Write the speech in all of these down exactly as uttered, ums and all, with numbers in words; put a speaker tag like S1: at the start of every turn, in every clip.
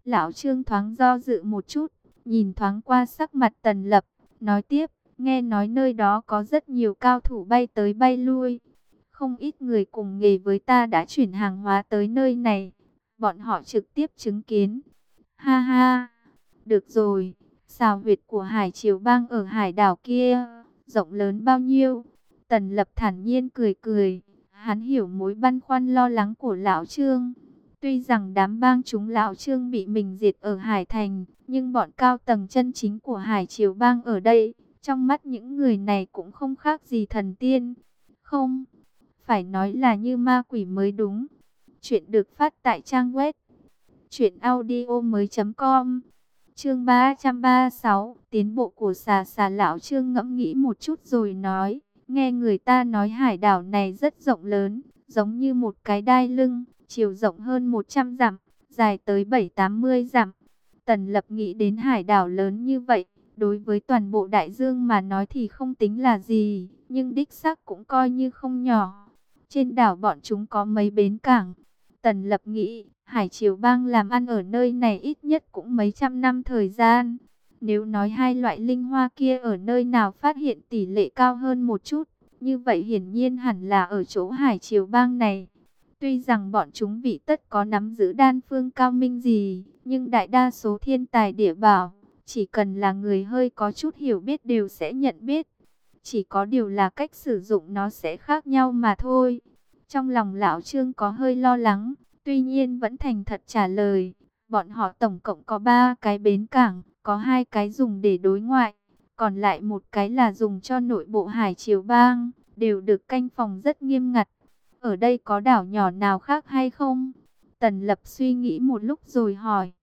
S1: Lão Trương thoáng do dự một chút, nhìn thoáng qua sắc mặt Tần Lập, nói tiếp, nghe nói nơi đó có rất nhiều cao thủ bay tới bay lui. Không ít người cùng nghề với ta đã chuyển hàng hóa tới nơi này. Bọn họ trực tiếp chứng kiến. Ha ha, được rồi, xào huyệt của Hải Triều Bang ở hải đảo kia, rộng lớn bao nhiêu? Tần Lập thản nhiên cười cười, hắn hiểu mối băn khoăn lo lắng của Lão Trương. Tuy rằng đám bang chúng Lão Trương bị mình diệt ở Hải Thành, nhưng bọn cao tầng chân chính của Hải Triều Bang ở đây, trong mắt những người này cũng không khác gì thần tiên. Không, phải nói là như ma quỷ mới đúng. Chuyện được phát tại trang web truyện audio mới chấm com. Chương ba trăm ba mươi sáu, tiến bộ của xà xà. Lão Trương ngẫm nghĩ một chút rồi nói, nghe người ta nói hải đảo này rất rộng lớn, giống như một cái đai lưng, chiều rộng hơn một trăm dặm, dài tới bảy tám mươi dặm. Tần Lập nghĩ đến hải đảo lớn như vậy, đối với toàn bộ đại dương mà nói thì không tính là gì, nhưng đích xác cũng coi như không nhỏ. Trên đảo bọn chúng có mấy bến cảng. Tần Lập nghĩ, Hải Triều Bang làm ăn ở nơi này ít nhất cũng mấy trăm năm thời gian. Nếu nói hai loại linh hoa kia ở nơi nào phát hiện tỷ lệ cao hơn một chút, như vậy hiển nhiên hẳn là ở chỗ Hải Triều Bang này. Tuy rằng bọn chúng vị tất có nắm giữ đan phương cao minh gì, nhưng đại đa số thiên tài địa bảo, chỉ cần là người hơi có chút hiểu biết đều sẽ nhận biết. Chỉ có điều là cách sử dụng nó sẽ khác nhau mà thôi. Trong lòng Lão Trương có hơi lo lắng, tuy nhiên vẫn thành thật trả lời. Bọn họ tổng cộng có ba cái bến cảng, có hai cái dùng để đối ngoại, còn lại một cái là dùng cho nội bộ Hải Triều Bang, đều được canh phòng rất nghiêm ngặt. Ở đây có đảo nhỏ nào khác hay không? Tần Lập suy nghĩ một lúc rồi hỏi.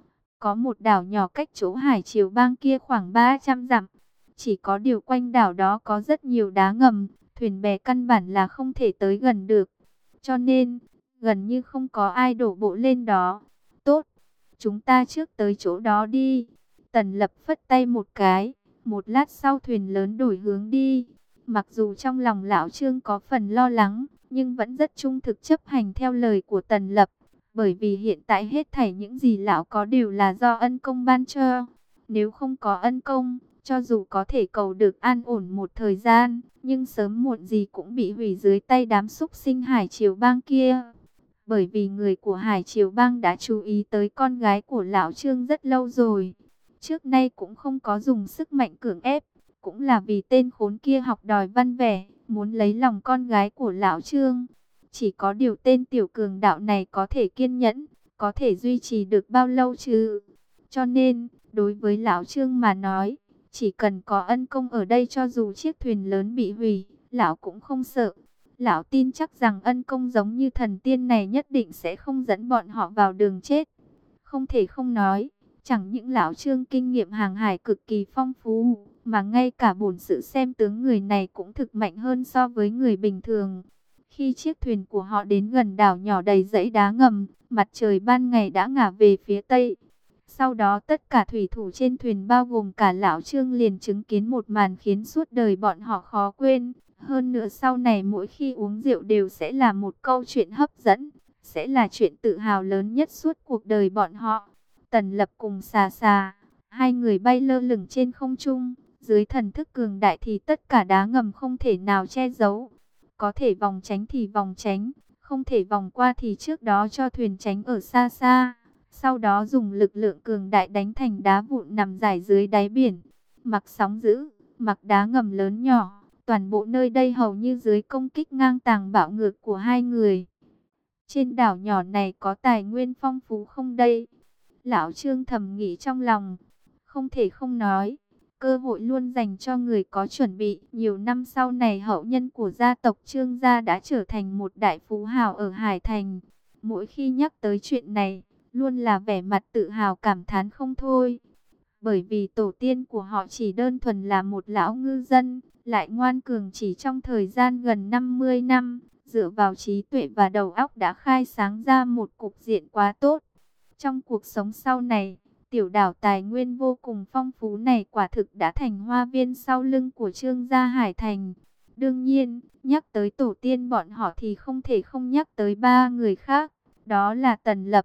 S1: Có một đảo nhỏ cách chỗ Hải Triều Bang kia khoảng ba trăm dặm. Chỉ có điều quanh đảo đó có rất nhiều đá ngầm, thuyền bè căn bản là không thể tới gần được. Cho nên, gần như không có ai đổ bộ lên đó. Tốt, chúng ta trước tới chỗ đó đi. Tần Lập phất tay một cái, một lát sau thuyền lớn đổi hướng đi. Mặc dù trong lòng Lão Trương có phần lo lắng, nhưng vẫn rất trung thực chấp hành theo lời của Tần Lập. Bởi vì hiện tại hết thảy những gì Lão có đều là do ân công ban cho. Nếu không có ân công, cho dù có thể cầu được an ổn một thời gian, nhưng sớm muộn gì cũng bị hủy dưới tay đám súc sinh Hải Triều Bang kia. Bởi vì người của Hải Triều Bang đã chú ý tới con gái của Lão Trương rất lâu rồi. Trước nay cũng không có dùng sức mạnh cưỡng ép, cũng là vì tên khốn kia học đòi văn vẻ, muốn lấy lòng con gái của Lão Trương. Chỉ có điều tên tiểu cường đạo này có thể kiên nhẫn, có thể duy trì được bao lâu chứ? Cho nên, đối với Lão Trương mà nói, chỉ cần có ân công ở đây cho dù chiếc thuyền lớn bị hủy, Lão cũng không sợ. Lão tin chắc rằng ân công giống như thần tiên này nhất định sẽ không dẫn bọn họ vào đường chết. Không thể không nói, chẳng những Lão Trương kinh nghiệm hàng hải cực kỳ phong phú, mà ngay cả bổn sự xem tướng người này cũng thực mạnh hơn so với người bình thường. Khi chiếc thuyền của họ đến gần đảo nhỏ đầy dãy đá ngầm, mặt trời ban ngày đã ngả về phía tây. Sau đó tất cả thủy thủ trên thuyền bao gồm cả Lão Trương liền chứng kiến một màn khiến suốt đời bọn họ khó quên. Hơn nữa sau này mỗi khi uống rượu đều sẽ là một câu chuyện hấp dẫn, sẽ là chuyện tự hào lớn nhất suốt cuộc đời bọn họ. Tần Lập cùng xà xà, hai người bay lơ lửng trên không trung, dưới thần thức cường đại thì tất cả đá ngầm không thể nào che giấu. Có thể vòng tránh thì vòng tránh, không thể vòng qua thì trước đó cho thuyền tránh ở xa xa. Sau đó dùng lực lượng cường đại đánh thành đá vụn nằm rải dưới đáy biển. Mặc sóng dữ, mặc đá ngầm lớn nhỏ, toàn bộ nơi đây hầu như dưới công kích ngang tàng bạo ngược của hai người. Trên đảo nhỏ này có tài nguyên phong phú không đây? Lão Trương thầm nghĩ trong lòng. Không thể không nói, cơ hội luôn dành cho người có chuẩn bị. Nhiều năm sau này hậu nhân của gia tộc Trương gia đã trở thành một đại phú hào ở Hải Thành. Mỗi khi nhắc tới chuyện này, luôn là vẻ mặt tự hào cảm thán không thôi. Bởi vì tổ tiên của họ chỉ đơn thuần là một lão ngư dân, lại ngoan cường chỉ trong thời gian gần năm mươi năm, dựa vào trí tuệ và đầu óc đã khai sáng ra một cục diện quá tốt. Trong cuộc sống sau này, tiểu đảo tài nguyên vô cùng phong phú này quả thực đã thành hoa viên sau lưng của Trương gia Hải Thành. Đương nhiên, nhắc tới tổ tiên bọn họ thì không thể không nhắc tới ba người khác, đó là Tần Lập,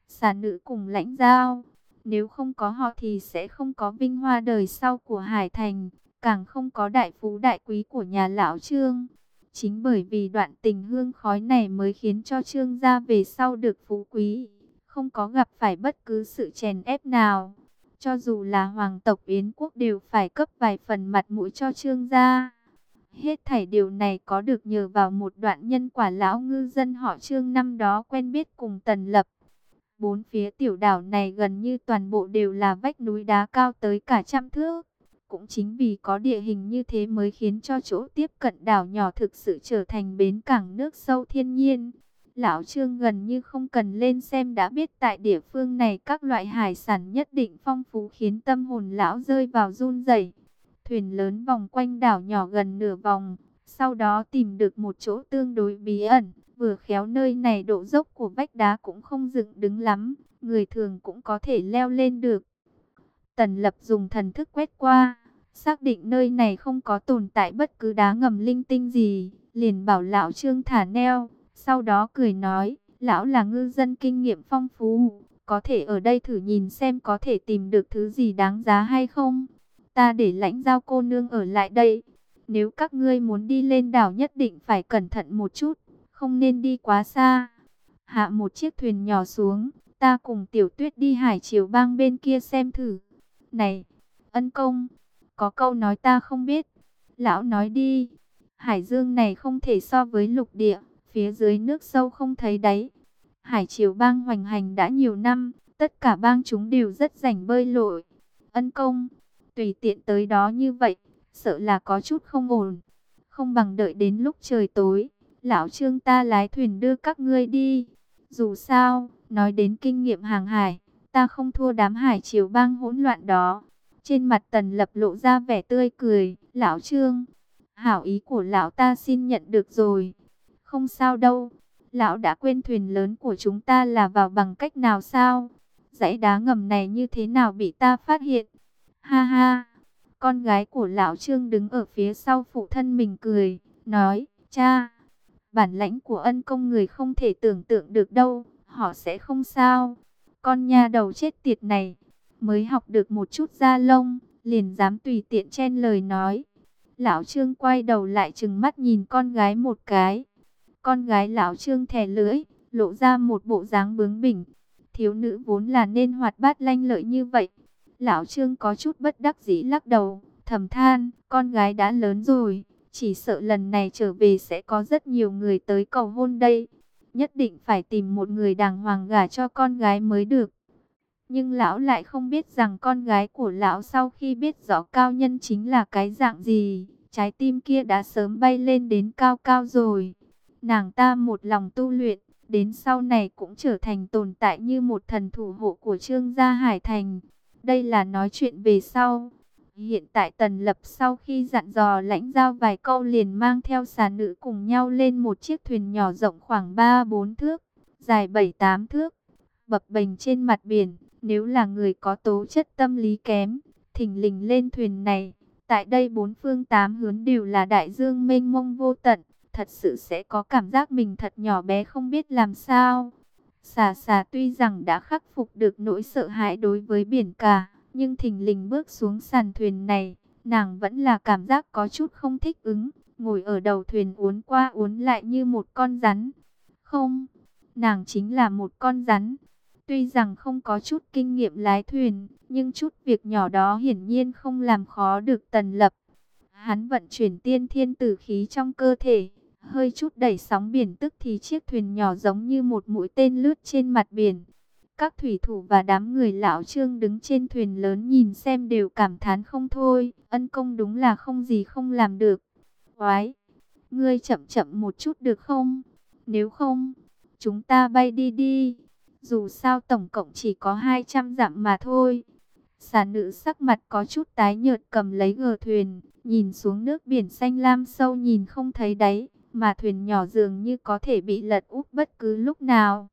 S1: Xà nữ cùng Lãnh Giao, nếu không có họ thì sẽ không có vinh hoa đời sau của Hải Thành, càng không có đại phú đại quý của nhà lão Trương. Chính bởi vì đoạn tình hương khói này mới khiến cho Trương gia về sau được phú quý, không có gặp phải bất cứ sự chèn ép nào. Cho dù là hoàng tộc Yến quốc đều phải cấp vài phần mặt mũi cho Trương gia. Hết thảy điều này có được nhờ vào một đoạn nhân quả lão ngư dân họ Trương năm đó quen biết cùng Tần Lập. Bốn phía tiểu đảo này gần như toàn bộ đều là vách núi đá cao tới cả trăm thước. Cũng chính vì có địa hình như thế mới khiến cho chỗ tiếp cận đảo nhỏ thực sự trở thành bến cảng nước sâu thiên nhiên. Lão Trương gần như không cần lên xem đã biết tại địa phương này các loại hải sản nhất định phong phú, khiến tâm hồn lão rơi vào run rẩy. Thuyền lớn vòng quanh đảo nhỏ gần nửa vòng, sau đó tìm được một chỗ tương đối bí ẩn. Vừa khéo nơi này độ dốc của vách đá cũng không dựng đứng lắm, người thường cũng có thể leo lên được. Tần Lập dùng thần thức quét qua, xác định nơi này không có tồn tại bất cứ đá ngầm linh tinh gì, liền bảo lão Trương thả neo, sau đó cười nói, lão là ngư dân kinh nghiệm phong phú, có thể ở đây thử nhìn xem có thể tìm được thứ gì đáng giá hay không. Ta để Lãnh Giao cô nương ở lại đây, nếu các ngươi muốn đi lên đảo nhất định phải cẩn thận một chút, không nên đi quá xa. Hạ một chiếc thuyền nhỏ xuống, ta cùng Tiểu Tuyết đi Hải Triều Bang bên kia xem thử. Này, Ân công, có câu nói ta không biết. Lão nói đi. Hải dương này không thể so với lục địa, phía dưới nước sâu không thấy đáy. Hải Triều Bang hoành hành đã nhiều năm, tất cả bang chúng đều rất rảnh bơi lội. Ân công, tùy tiện tới đó như vậy, sợ là có chút không ổn. Không bằng đợi đến lúc trời tối, lão Trương ta lái thuyền đưa các ngươi đi. Dù sao, nói đến kinh nghiệm hàng hải, ta không thua đám Hải Triều Bang hỗn loạn đó. Trên mặt Tần Lập lộ ra vẻ tươi cười. Lão Trương, hảo ý của lão ta xin nhận được rồi. Không sao đâu, lão đã quên thuyền lớn của chúng ta là vào bằng cách nào sao? Dãy đá ngầm này như thế nào bị ta phát hiện? Ha ha, con gái của lão Trương đứng ở phía sau phụ thân mình cười, nói, cha, bản lãnh của Ân công người không thể tưởng tượng được đâu, họ sẽ không sao. Con nha đầu chết tiệt này, mới học được một chút da lông, liền dám tùy tiện chen lời nói. Lão Trương quay đầu lại trừng mắt nhìn con gái một cái. Con gái lão Trương thè lưỡi, lộ ra một bộ dáng bướng bỉnh. Thiếu nữ vốn là nên hoạt bát lanh lợi như vậy. Lão Trương có chút bất đắc dĩ lắc đầu, thầm than, con gái đã lớn rồi, chỉ sợ lần này trở về sẽ có rất nhiều người tới cầu hôn đây. Nhất định phải tìm một người đàng hoàng gả cho con gái mới được. Nhưng lão lại không biết rằng con gái của lão sau khi biết rõ cao nhân chính là cái dạng gì, trái tim kia đã sớm bay lên đến cao cao rồi. Nàng ta một lòng tu luyện, đến sau này cũng trở thành tồn tại như một thần thủ hộ của Trương gia Hải Thành. Đây là nói chuyện về sau. Hiện tại Tần Lập sau khi dặn dò Lãnh Giao vài câu liền mang theo xà nữ cùng nhau lên một chiếc thuyền nhỏ rộng khoảng ba bốn thước, dài bảy tám thước, bập bềnh trên mặt biển. Nếu là người có tố chất tâm lý kém, thình lình lên thuyền này, tại đây bốn phương tám hướng đều là đại dương mênh mông vô tận, thật sự sẽ có cảm giác mình thật nhỏ bé không biết làm sao. Xà xà tuy rằng đã khắc phục được nỗi sợ hãi đối với biển cả, nhưng thình lình bước xuống sàn thuyền này, nàng vẫn là cảm giác có chút không thích ứng, ngồi ở đầu thuyền uốn qua uốn lại như một con rắn. Không, nàng chính là một con rắn. Tuy rằng không có chút kinh nghiệm lái thuyền, nhưng chút việc nhỏ đó hiển nhiên không làm khó được Tần Lập. Hắn vận chuyển tiên thiên tử khí trong cơ thể, hơi chút đẩy sóng biển, tức thì chiếc thuyền nhỏ giống như một mũi tên lướt trên mặt biển. Các thủy thủ và đám người lão Trương đứng trên thuyền lớn nhìn xem đều cảm thán không thôi. Ân công đúng là không gì không làm được. Oái, ngươi chậm chậm một chút được không? Nếu không, chúng ta bay đi đi. Dù sao tổng cộng chỉ có hai trăm dặm mà thôi. Xà nữ sắc mặt có chút tái nhợt cầm lấy gờ thuyền, nhìn xuống nước biển xanh lam sâu nhìn không thấy đáy, mà thuyền nhỏ dường như có thể bị lật úp bất cứ lúc nào.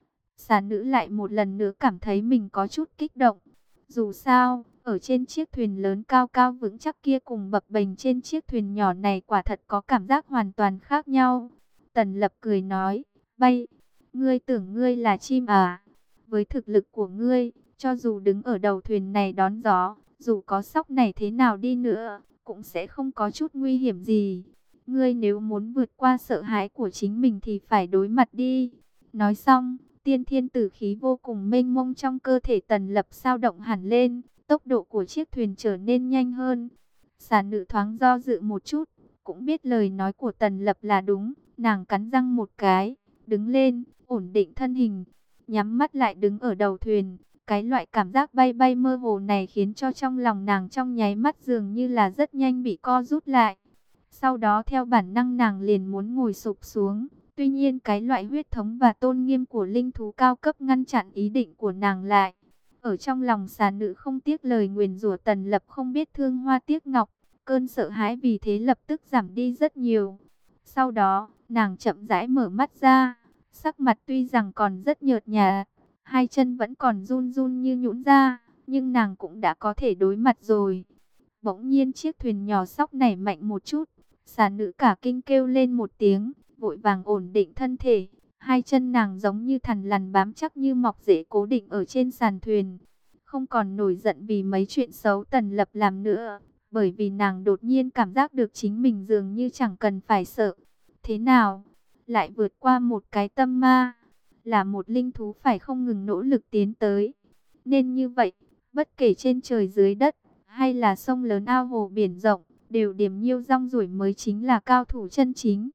S1: Xà nữ lại một lần nữa cảm thấy mình có chút kích động. Dù sao, ở trên chiếc thuyền lớn cao cao vững chắc kia cùng bập bềnh trên chiếc thuyền nhỏ này quả thật có cảm giác hoàn toàn khác nhau. Tần Lập cười nói, bay, ngươi tưởng ngươi là chim à? Với thực lực của ngươi, cho dù đứng ở đầu thuyền này đón gió, dù có sóc này thế nào đi nữa, cũng sẽ không có chút nguy hiểm gì. Ngươi nếu muốn vượt qua sợ hãi của chính mình thì phải đối mặt đi. Nói xong, tiên thiên tử khí vô cùng mênh mông trong cơ thể Tần Lập sao động hẳn lên, tốc độ của chiếc thuyền trở nên nhanh hơn. Xà nữ thoáng do dự một chút, cũng biết lời nói của Tần Lập là đúng, nàng cắn răng một cái, đứng lên, ổn định thân hình, nhắm mắt lại đứng ở đầu thuyền. Cái loại cảm giác bay bay mơ hồ này khiến cho trong lòng nàng trong nháy mắt dường như là rất nhanh bị co rút lại. Sau đó theo bản năng nàng liền muốn ngồi sụp xuống. Tuy nhiên cái loại huyết thống và tôn nghiêm của linh thú cao cấp ngăn chặn ý định của nàng lại. Ở trong lòng xà nữ không tiếc lời nguyền rủa Tần Lập không biết thương hoa tiếc ngọc. Cơn sợ hãi vì thế lập tức giảm đi rất nhiều. Sau đó, nàng chậm rãi mở mắt ra. Sắc mặt tuy rằng còn rất nhợt nhạt, hai chân vẫn còn run run như nhũn ra, nhưng nàng cũng đã có thể đối mặt rồi. Bỗng nhiên chiếc thuyền nhỏ sóc nảy mạnh một chút. Xà nữ cả kinh kêu lên một tiếng, vội vàng ổn định thân thể. Hai chân nàng giống như thằn lằn bám chắc như mọc rễ cố định ở trên sàn thuyền. Không còn nổi giận vì mấy chuyện xấu Tần Lập làm nữa. Bởi vì nàng đột nhiên cảm giác được chính mình dường như chẳng cần phải sợ. Thế nào? Lại vượt qua một cái tâm ma. Là một linh thú phải không ngừng nỗ lực tiến tới. Nên như vậy, bất kể trên trời dưới đất, hay là sông lớn ao hồ biển rộng, đều điềm nhiêu rong ruổi mới chính là cao thủ chân chính.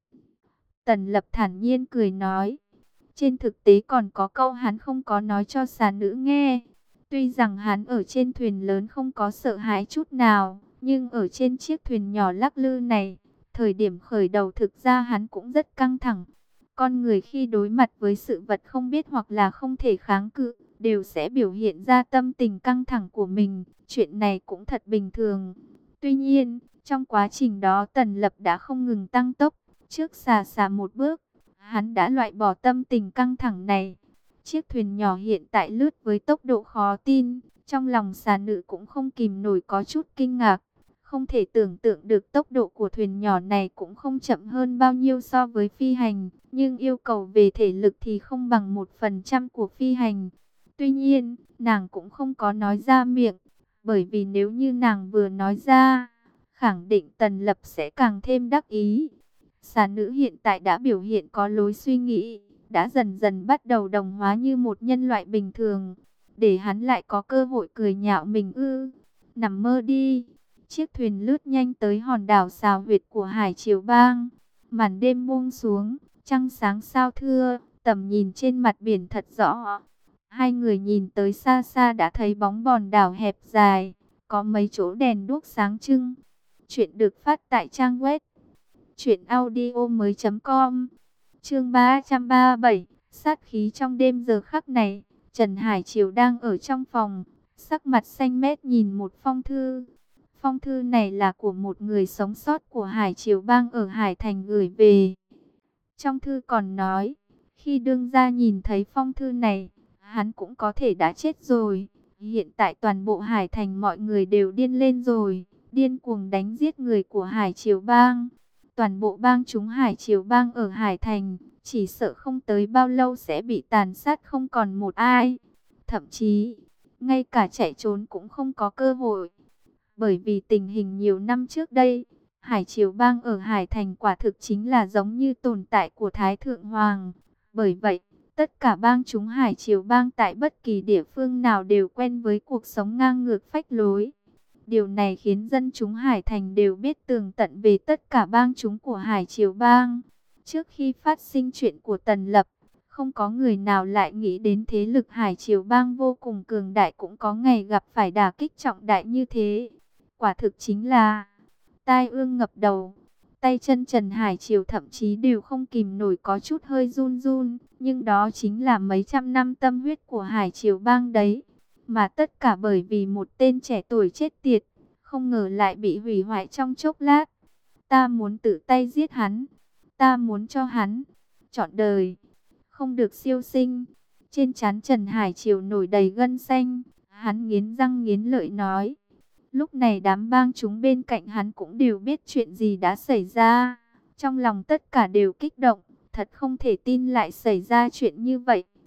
S1: Tần Lập thản nhiên cười nói. Trên thực tế còn có câu hắn không có nói cho xà nữ nghe. Tuy rằng hắn ở trên thuyền lớn không có sợ hãi chút nào, nhưng ở trên chiếc thuyền nhỏ lắc lư này, thời điểm khởi đầu thực ra hắn cũng rất căng thẳng. Con người khi đối mặt với sự vật không biết hoặc là không thể kháng cự, đều sẽ biểu hiện ra tâm tình căng thẳng của mình. Chuyện này cũng thật bình thường. Tuy nhiên, trong quá trình đó Tần Lập đã không ngừng tăng tốc. Trước xà xà một bước, hắn đã loại bỏ tâm tình căng thẳng này. Chiếc thuyền nhỏ hiện tại lướt với tốc độ khó tin. Trong lòng xà nữ cũng không kìm nổi có chút kinh ngạc. Không thể tưởng tượng được tốc độ của thuyền nhỏ này cũng không chậm hơn bao nhiêu so với phi hành. Nhưng yêu cầu về thể lực thì không bằng một phần trăm của phi hành. Tuy nhiên, nàng cũng không có nói ra miệng. Bởi vì nếu như nàng vừa nói ra, khẳng định Tần Lập sẽ càng thêm đắc ý. Xà nữ hiện tại đã biểu hiện có lối suy nghĩ, đã dần dần bắt đầu đồng hóa như một nhân loại bình thường. Để hắn lại có cơ hội cười nhạo mình ư? Nằm mơ đi. Chiếc thuyền lướt nhanh tới hòn đảo xào huyệt của Hải Triều Bang. Màn đêm buông xuống, trăng sáng sao thưa, tầm nhìn trên mặt biển thật rõ. Hai người nhìn tới xa xa đã thấy bóng hòn đảo hẹp dài, có mấy chỗ đèn đuốc sáng trưng. Chuyện được phát tại trang web truyện audio mới chấm com. Chương ba trăm ba mươi bảy, sát khí trong đêm. Giờ khắc này, Trần Hải Triều đang ở trong phòng, sắc mặt xanh mét nhìn một phong thư. Phong thư này là của một người sống sót của Hải Triều Bang ở Hải Thành gửi về. Trong thư còn nói, khi đương gia nhìn thấy phong thư này, hắn cũng có thể đã chết rồi. Hiện tại toàn bộ Hải Thành mọi người đều điên lên rồi, điên cuồng đánh giết người của Hải Triều Bang. Toàn bộ bang chúng Hải Triều Bang ở Hải Thành, chỉ sợ không tới bao lâu sẽ bị tàn sát không còn một ai. Thậm chí, ngay cả chạy trốn cũng không có cơ hội. Bởi vì tình hình nhiều năm trước đây, Hải Triều Bang ở Hải Thành quả thực chính là giống như tồn tại của Thái Thượng Hoàng. Bởi vậy, tất cả bang chúng Hải Triều Bang tại bất kỳ địa phương nào đều quen với cuộc sống ngang ngược phách lối. Điều này khiến dân chúng Hải Thành đều biết tường tận về tất cả bang chúng của Hải Triều Bang. Trước khi phát sinh chuyện của Tần Lập, không có người nào lại nghĩ đến thế lực Hải Triều Bang vô cùng cường đại cũng có ngày gặp phải đả kích trọng đại như thế. Quả thực chính là tai ương ngập đầu. Tay chân Trần Hải Triều thậm chí đều không kìm nổi có chút hơi run run. Nhưng đó chính là mấy trăm năm tâm huyết của Hải Triều Bang đấy. Mà tất cả bởi vì một tên trẻ tuổi chết tiệt, không ngờ lại bị hủy hoại trong chốc lát. Ta muốn tự tay giết hắn. Ta muốn cho hắn trọn đời không được siêu sinh. Trên trán Trần Hải Triều nổi đầy gân xanh. Hắn nghiến răng nghiến lợi nói. Lúc này đám bang chúng bên cạnh hắn cũng đều biết chuyện gì đã xảy ra. Trong lòng tất cả đều kích động. Thật không thể tin lại xảy ra chuyện như vậy.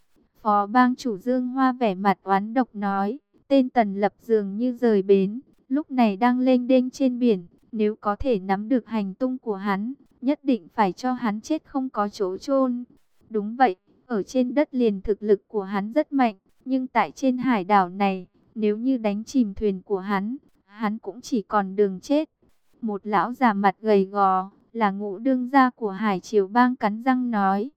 S1: Phó bang chủ Dương Hoa vẻ mặt oán độc nói, tên Tần Lập dường như rời bến, lúc này đang lênh đênh trên biển, nếu có thể nắm được hành tung của hắn, nhất định phải cho hắn chết không có chỗ chôn. Đúng vậy, ở trên đất liền thực lực của hắn rất mạnh, nhưng tại trên hải đảo này, nếu như đánh chìm thuyền của hắn, hắn cũng chỉ còn đường chết. Một lão già mặt gầy gò, là ngũ đương gia của Hải Triều Bang cắn răng nói.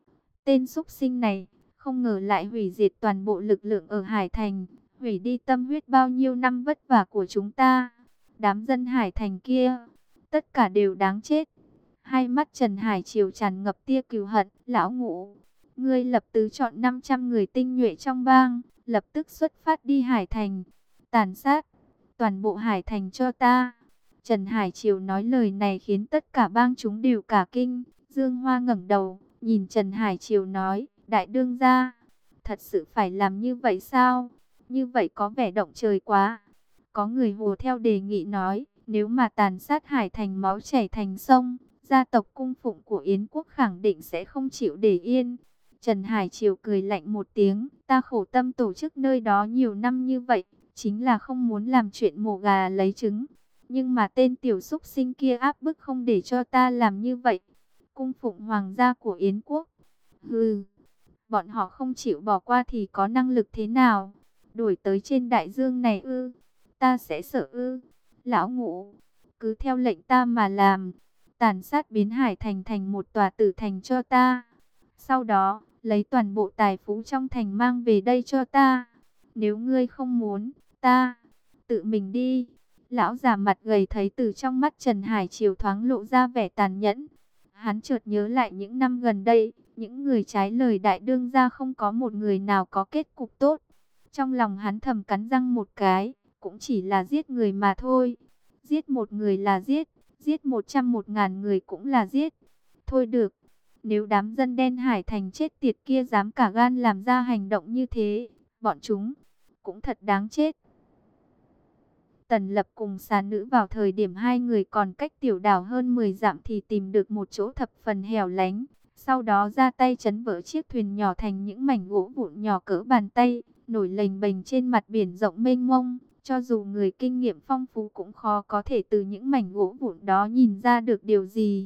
S1: Tên súc sinh này, không ngờ lại hủy diệt toàn bộ lực lượng ở Hải Thành, hủy đi tâm huyết bao nhiêu năm vất vả của chúng ta. Đám dân Hải Thành kia, tất cả đều đáng chết. Hai mắt Trần Hải Triều tràn ngập tia cừu hận, lão ngũ, ngươi lập tứ chọn năm trăm người tinh nhuệ trong bang, lập tức xuất phát đi Hải Thành, tàn sát toàn bộ Hải Thành cho ta. Trần Hải Triều nói lời này khiến tất cả bang chúng đều cả kinh. Dương Hoa ngẩng đầu, nhìn Trần Hải Triều nói, đại đương gia, thật sự phải làm như vậy sao? Như vậy có vẻ động trời quá. Có người hùa theo đề nghị nói, nếu mà tàn sát Hải Thành máu chảy thành sông, gia tộc cung phụng của Yến quốc khẳng định sẽ không chịu để yên. Trần Hải Triều cười lạnh một tiếng, ta khổ tâm tổ chức nơi đó nhiều năm như vậy, chính là không muốn làm chuyện mổ gà lấy trứng. Nhưng mà tên tiểu súc sinh kia áp bức không để cho ta làm như vậy. Cung phụng hoàng gia của Yến quốc. Hừ, bọn họ không chịu bỏ qua thì có năng lực thế nào? Đuổi tới trên đại dương này ư? Ta sẽ sợ ư? Lão ngũ, cứ theo lệnh ta mà làm. Tàn sát biến Hải Thành thành một tòa tử thành cho ta. Sau đó, lấy toàn bộ tài phú trong thành mang về đây cho ta. Nếu ngươi không muốn, ta tự mình đi. Lão già mặt gầy thấy từ trong mắt Trần Hải Triều thoáng lộ ra vẻ tàn nhẫn. Hắn chợt nhớ lại những năm gần đây, những người trái lời đại đương gia không có một người nào có kết cục tốt. Trong lòng hắn thầm cắn răng một cái, cũng chỉ là giết người mà thôi. Giết một người là giết, giết một trăm một ngàn người cũng là giết. Thôi được, nếu đám dân đen Hải Thành chết tiệt kia dám cả gan làm ra hành động như thế, bọn chúng cũng thật đáng chết. Tần Lập cùng xà nữ vào thời điểm hai người còn cách tiểu đảo hơn mười dặm thì tìm được một chỗ thập phần hẻo lánh. Sau đó ra tay chấn vỡ chiếc thuyền nhỏ thành những mảnh gỗ vụn nhỏ cỡ bàn tay, nổi lềnh bềnh trên mặt biển rộng mênh mông. Cho dù người kinh nghiệm phong phú cũng khó có thể từ những mảnh gỗ vụn đó nhìn ra được điều gì.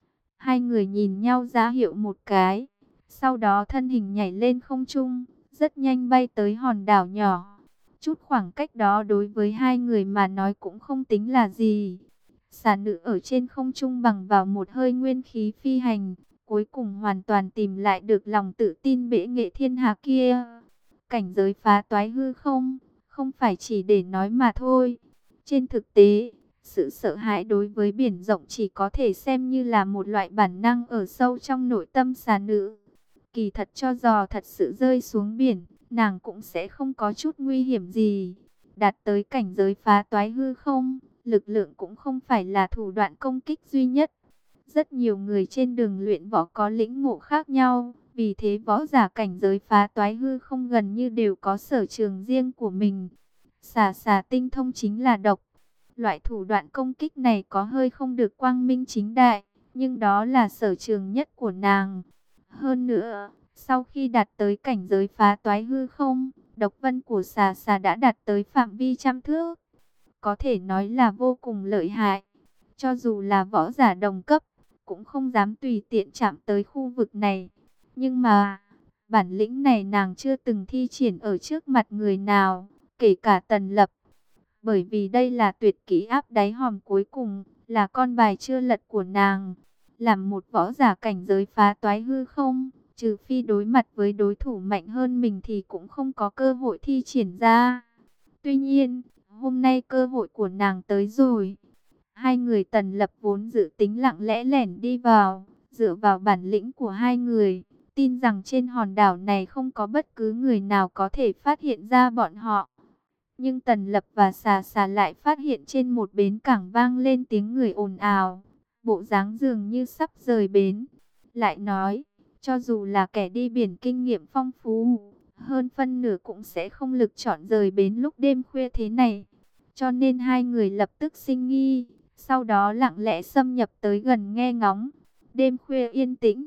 S1: Hai người nhìn nhau ra hiệu một cái, sau đó thân hình nhảy lên không trung, rất nhanh bay tới hòn đảo nhỏ. Chút khoảng cách đó đối với hai người mà nói cũng không tính là gì. Xà nữ ở trên không trung bằng vào một hơi nguyên khí phi hành, cuối cùng hoàn toàn tìm lại được lòng tự tin bệ nghệ thiên hạ kia. Cảnh giới phá toái hư không, không phải chỉ để nói mà thôi. Trên thực tế, sự sợ hãi đối với biển rộng chỉ có thể xem như là một loại bản năng ở sâu trong nội tâm xà nữ. Kỳ thật cho dò thật sự rơi xuống biển, nàng cũng sẽ không có chút nguy hiểm gì. Đạt tới cảnh giới phá toái hư không, lực lượng cũng không phải là thủ đoạn công kích duy nhất. Rất nhiều người trên đường luyện võ có lĩnh ngộ khác nhau, vì thế võ giả cảnh giới phá toái hư không gần như đều có sở trường riêng của mình. Xà xà tinh thông chính là độc. Loại thủ đoạn công kích này có hơi không được quang minh chính đại, nhưng đó là sở trường nhất của nàng. Hơn nữa, sau khi đạt tới cảnh giới phá toái hư không, độc vân của xà xà đã đạt tới phạm vi trăm thước. Có thể nói là vô cùng lợi hại. Cho dù là võ giả đồng cấp, cũng không dám tùy tiện chạm tới khu vực này. Nhưng mà, bản lĩnh này nàng chưa từng thi triển ở trước mặt người nào, kể cả Tần Lập. Bởi vì đây là tuyệt kỹ áp đáy hòm cuối cùng, là con bài chưa lật của nàng. Làm một võ giả cảnh giới phá toái hư không, trừ phi đối mặt với đối thủ mạnh hơn mình thì cũng không có cơ hội thi triển ra. Tuy nhiên, hôm nay cơ hội của nàng tới rồi. Hai người Tần Lập vốn dự tính lặng lẽ lẻn đi vào, dựa vào bản lĩnh của hai người, tin rằng trên hòn đảo này không có bất cứ người nào có thể phát hiện ra bọn họ. Nhưng Tần Lập và xà xà lại phát hiện trên một bến cảng vang lên tiếng người ồn ào, bộ dáng dường như sắp rời bến. Lại nói, cho dù là kẻ đi biển kinh nghiệm phong phú, hơn phân nửa cũng sẽ không lực chọn rời bến lúc đêm khuya thế này. Cho nên hai người lập tức sinh nghi, sau đó lặng lẽ xâm nhập tới gần nghe ngóng. Đêm khuya yên tĩnh,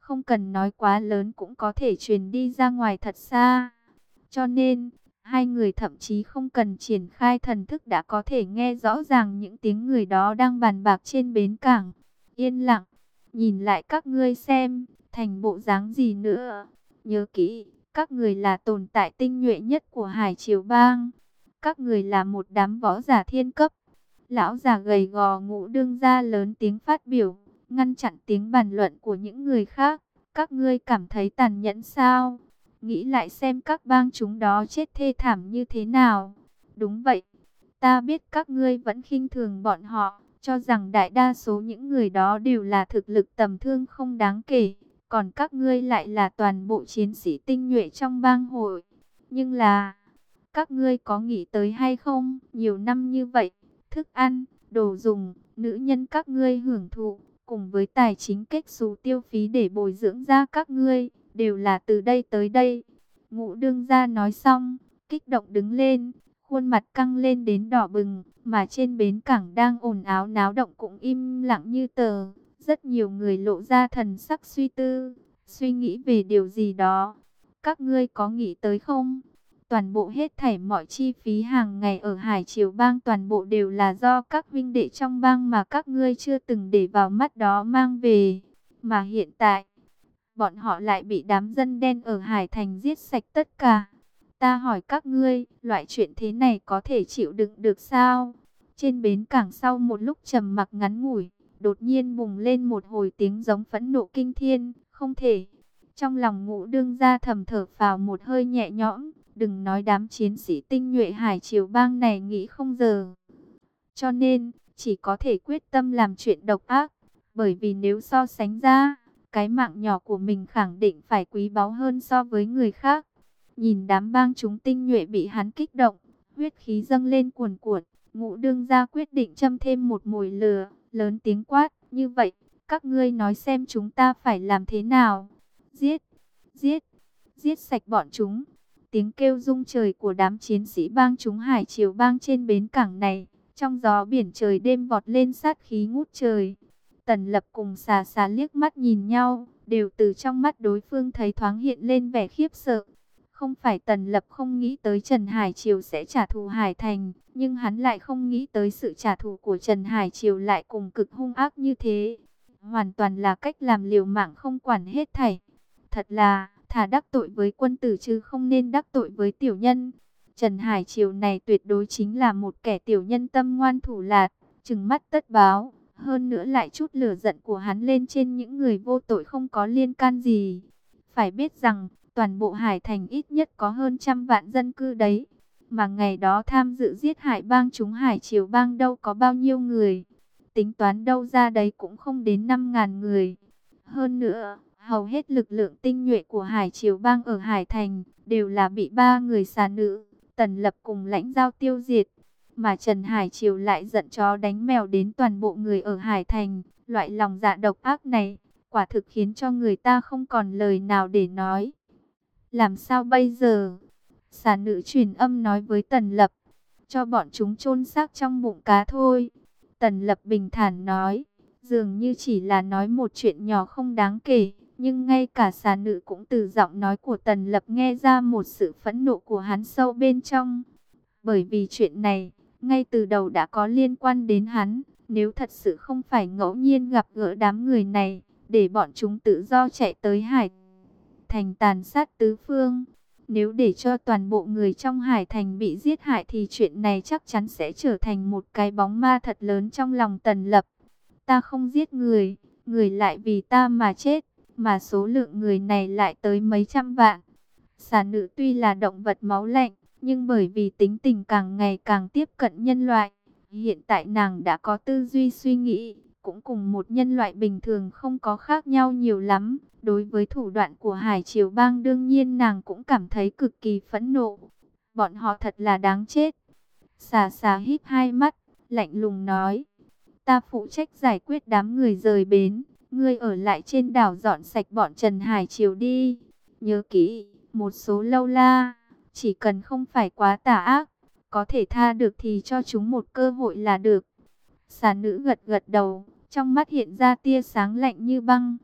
S1: không cần nói quá lớn cũng có thể truyền đi ra ngoài thật xa. Cho nên, hai người thậm chí không cần triển khai thần thức đã có thể nghe rõ ràng những tiếng người đó đang bàn bạc trên bến cảng. Yên lặng, nhìn lại các ngươi xem, thành bộ dáng gì nữa. Nhớ kỹ, các người là tồn tại tinh nhuệ nhất của Hải Triều Bang. Các người là một đám võ giả thiên cấp. Lão già gầy gò Ngũ Đương gia lớn tiếng phát biểu, ngăn chặn tiếng bàn luận của những người khác. Các ngươi cảm thấy tàn nhẫn sao? Nghĩ lại xem các bang chúng đó chết thê thảm như thế nào. Đúng vậy, ta biết các ngươi vẫn khinh thường bọn họ, cho rằng đại đa số những người đó đều là thực lực tầm thường không đáng kể. Còn các ngươi lại là toàn bộ chiến sĩ tinh nhuệ trong bang hội. Nhưng là, các ngươi có nghĩ tới hay không? Nhiều năm như vậy, thức ăn, đồ dùng, nữ nhân các ngươi hưởng thụ, cùng với tài chính kết xù tiêu phí để bồi dưỡng ra các ngươi, đều là từ đây tới đây. Ngũ Đương gia nói xong, kích động đứng lên, khuôn mặt căng lên đến đỏ bừng, mà trên bến cảng đang ồn ào náo động cũng im lặng như tờ. Rất nhiều người lộ ra thần sắc suy tư, suy nghĩ về điều gì đó. Các ngươi có nghĩ tới không? Toàn bộ hết thảy mọi chi phí hàng ngày ở Hải Triều Bang toàn bộ đều là do các huynh đệ trong bang mà các ngươi chưa từng để vào mắt đó mang về. Mà hiện tại, bọn họ lại bị đám dân đen ở Hải Thành giết sạch tất cả. Ta hỏi các ngươi, loại chuyện thế này có thể chịu đựng được sao? Trên bến cảng sau một lúc trầm mặc ngắn ngủi, đột nhiên bùng lên một hồi tiếng giống phẫn nộ kinh thiên, không thể. Trong lòng Ngũ Đương gia thầm thở phào một hơi nhẹ nhõm, đừng nói đám chiến sĩ tinh nhuệ Hải Triều Bang này nghĩ không giờ. Cho nên, chỉ có thể quyết tâm làm chuyện độc ác, bởi vì nếu so sánh ra, cái mạng nhỏ của mình khẳng định phải quý báu hơn so với người khác. Nhìn đám bang chúng tinh nhuệ bị hắn kích động, huyết khí dâng lên cuồn cuộn, Ngũ Đương gia quyết định châm thêm một mồi lửa, lớn tiếng quát, như vậy, các ngươi nói xem chúng ta phải làm thế nào? Giết, giết, giết sạch bọn chúng. Tiếng kêu rung trời của đám chiến sĩ bang chúng Hải Triều Bang trên bến cảng này, trong gió biển trời đêm vọt lên sát khí ngút trời. Tần Lập cùng Xà Xà liếc mắt nhìn nhau, đều từ trong mắt đối phương thấy thoáng hiện lên vẻ khiếp sợ. Không phải Tần Lập không nghĩ tới Trần Hải Triều sẽ trả thù Hải Thành, nhưng hắn lại không nghĩ tới sự trả thù của Trần Hải Triều lại cùng cực hung ác như thế. Hoàn toàn là cách làm liều mạng không quản hết thảy. Thật là, thà đắc tội với quân tử chứ không nên đắc tội với tiểu nhân. Trần Hải Triều này tuyệt đối chính là một kẻ tiểu nhân tâm ngoan thủ lạt, trừng mắt tất báo. Hơn nữa lại chút lửa giận của hắn lên trên những người vô tội không có liên can gì. Phải biết rằng, toàn bộ Hải Thành ít nhất có hơn trăm vạn dân cư đấy. Mà ngày đó tham dự giết hại bang chúng Hải Triều Bang đâu có bao nhiêu người. Tính toán đâu ra đấy cũng không đến năm ngàn người. Hơn nữa, hầu hết lực lượng tinh nhuệ của Hải Triều Bang ở Hải Thành đều là bị ba người xà nữ, Tần Lập cùng Lãnh Giao tiêu diệt. Mà Trần Hải Triều lại giận chó đánh mèo đến toàn bộ người ở Hải Thành. Loại lòng dạ độc ác này, quả thực khiến cho người ta không còn lời nào để nói. Làm sao bây giờ? Xà nữ truyền âm nói với Tần Lập, cho bọn chúng chôn xác trong bụng cá thôi. Tần Lập bình thản nói, dường như chỉ là nói một chuyện nhỏ không đáng kể. Nhưng ngay cả xà nữ cũng từ giọng nói của Tần Lập nghe ra một sự phẫn nộ của hắn sâu bên trong. Bởi vì chuyện này, ngay từ đầu đã có liên quan đến hắn. Nếu thật sự không phải ngẫu nhiên gặp gỡ đám người này, để bọn chúng tự do chạy tới Hải Thành tàn sát tứ phương. Nếu để cho toàn bộ người trong Hải Thành bị giết hại thì chuyện này chắc chắn sẽ trở thành một cái bóng ma thật lớn trong lòng Tần Lập. Ta không giết người, người lại vì ta mà chết, mà số lượng người này lại tới mấy trăm vạn. Xà nữ tuy là động vật máu lạnh, nhưng bởi vì tính tình càng ngày càng tiếp cận nhân loại, hiện tại nàng đã có tư duy suy nghĩ, cũng cùng một nhân loại bình thường không có khác nhau nhiều lắm. Đối với thủ đoạn của Hải Triều Bang đương nhiên nàng cũng cảm thấy cực kỳ phẫn nộ. Bọn họ thật là đáng chết. Xà Xà híp hai mắt, lạnh lùng nói, ta phụ trách giải quyết đám người rời bến, ngươi ở lại trên đảo dọn sạch bọn Trần Hải Triều đi. Nhớ kỹ, một số lâu la, chỉ cần không phải quá tà ác, có thể tha được thì cho chúng một cơ hội là được. Xà nữ gật gật đầu, trong mắt hiện ra tia sáng lạnh như băng.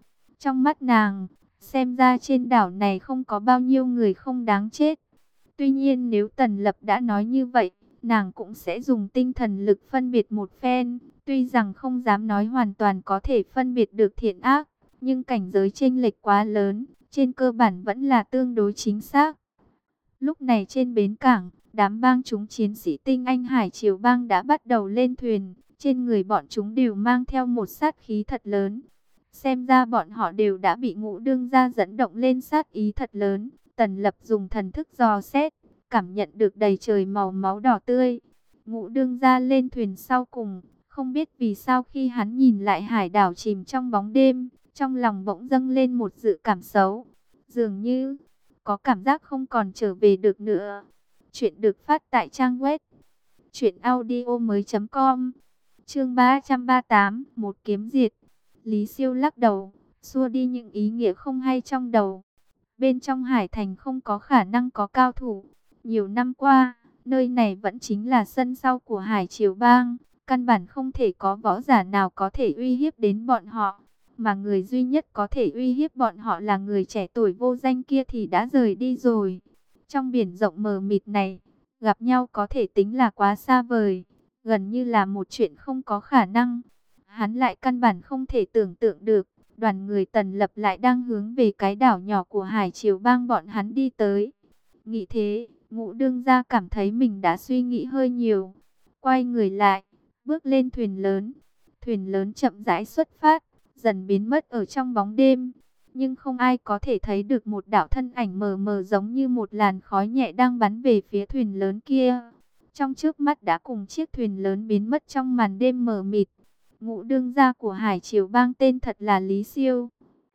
S1: Trong mắt nàng, xem ra trên đảo này không có bao nhiêu người không đáng chết. Tuy nhiên nếu Tần Lập đã nói như vậy, nàng cũng sẽ dùng tinh thần lực phân biệt một phen. Tuy rằng không dám nói hoàn toàn có thể phân biệt được thiện ác, nhưng cảnh giới chênh lệch quá lớn, trên cơ bản vẫn là tương đối chính xác. Lúc này trên bến cảng, đám bang chúng chiến sĩ tinh anh Hải Triều bang đã bắt đầu lên thuyền. Trên người bọn chúng đều mang theo một sát khí thật lớn. Xem ra bọn họ đều đã bị Ngũ Đương gia dẫn động lên sát ý thật lớn. Tần Lập dùng thần thức dò xét, cảm nhận được đầy trời màu máu đỏ tươi. Ngũ Đương gia lên thuyền sau cùng, không biết vì sao khi hắn nhìn lại hải đảo chìm trong bóng đêm, trong lòng bỗng dâng lên một dự cảm xấu. Dường như có cảm giác không còn trở về được nữa. Chuyện được phát tại trang web truyện audio mới chấm com. Chương ba trăm ba mươi tám, một kiếm diệt. Lý Siêu lắc đầu, xua đi những ý nghĩa không hay trong đầu. Bên trong hải thành không có khả năng có cao thủ. Nhiều năm qua, nơi này vẫn chính là sân sau của Hải Triều bang. Căn bản không thể có võ giả nào có thể uy hiếp đến bọn họ. Mà người duy nhất có thể uy hiếp bọn họ là người trẻ tuổi vô danh kia thì đã rời đi rồi. Trong biển rộng mờ mịt này, gặp nhau có thể tính là quá xa vời, gần như là một chuyện không có khả năng. Hắn lại căn bản không thể tưởng tượng được, đoàn người Tần Lập lại đang hướng về cái đảo nhỏ của Hải Triều bang bọn hắn đi tới. Nghĩ thế, Ngũ Đương gia cảm thấy mình đã suy nghĩ hơi nhiều. Quay người lại, bước lên thuyền lớn. Thuyền lớn chậm rãi xuất phát, dần biến mất ở trong bóng đêm. Nhưng không ai có thể thấy được một đạo thân ảnh mờ mờ giống như một làn khói nhẹ đang bắn về phía thuyền lớn kia. Trong trước mắt đã cùng chiếc thuyền lớn biến mất trong màn đêm mờ mịt. Ngũ Đương gia của Hải Triều bang tên thật là Lý Siêu.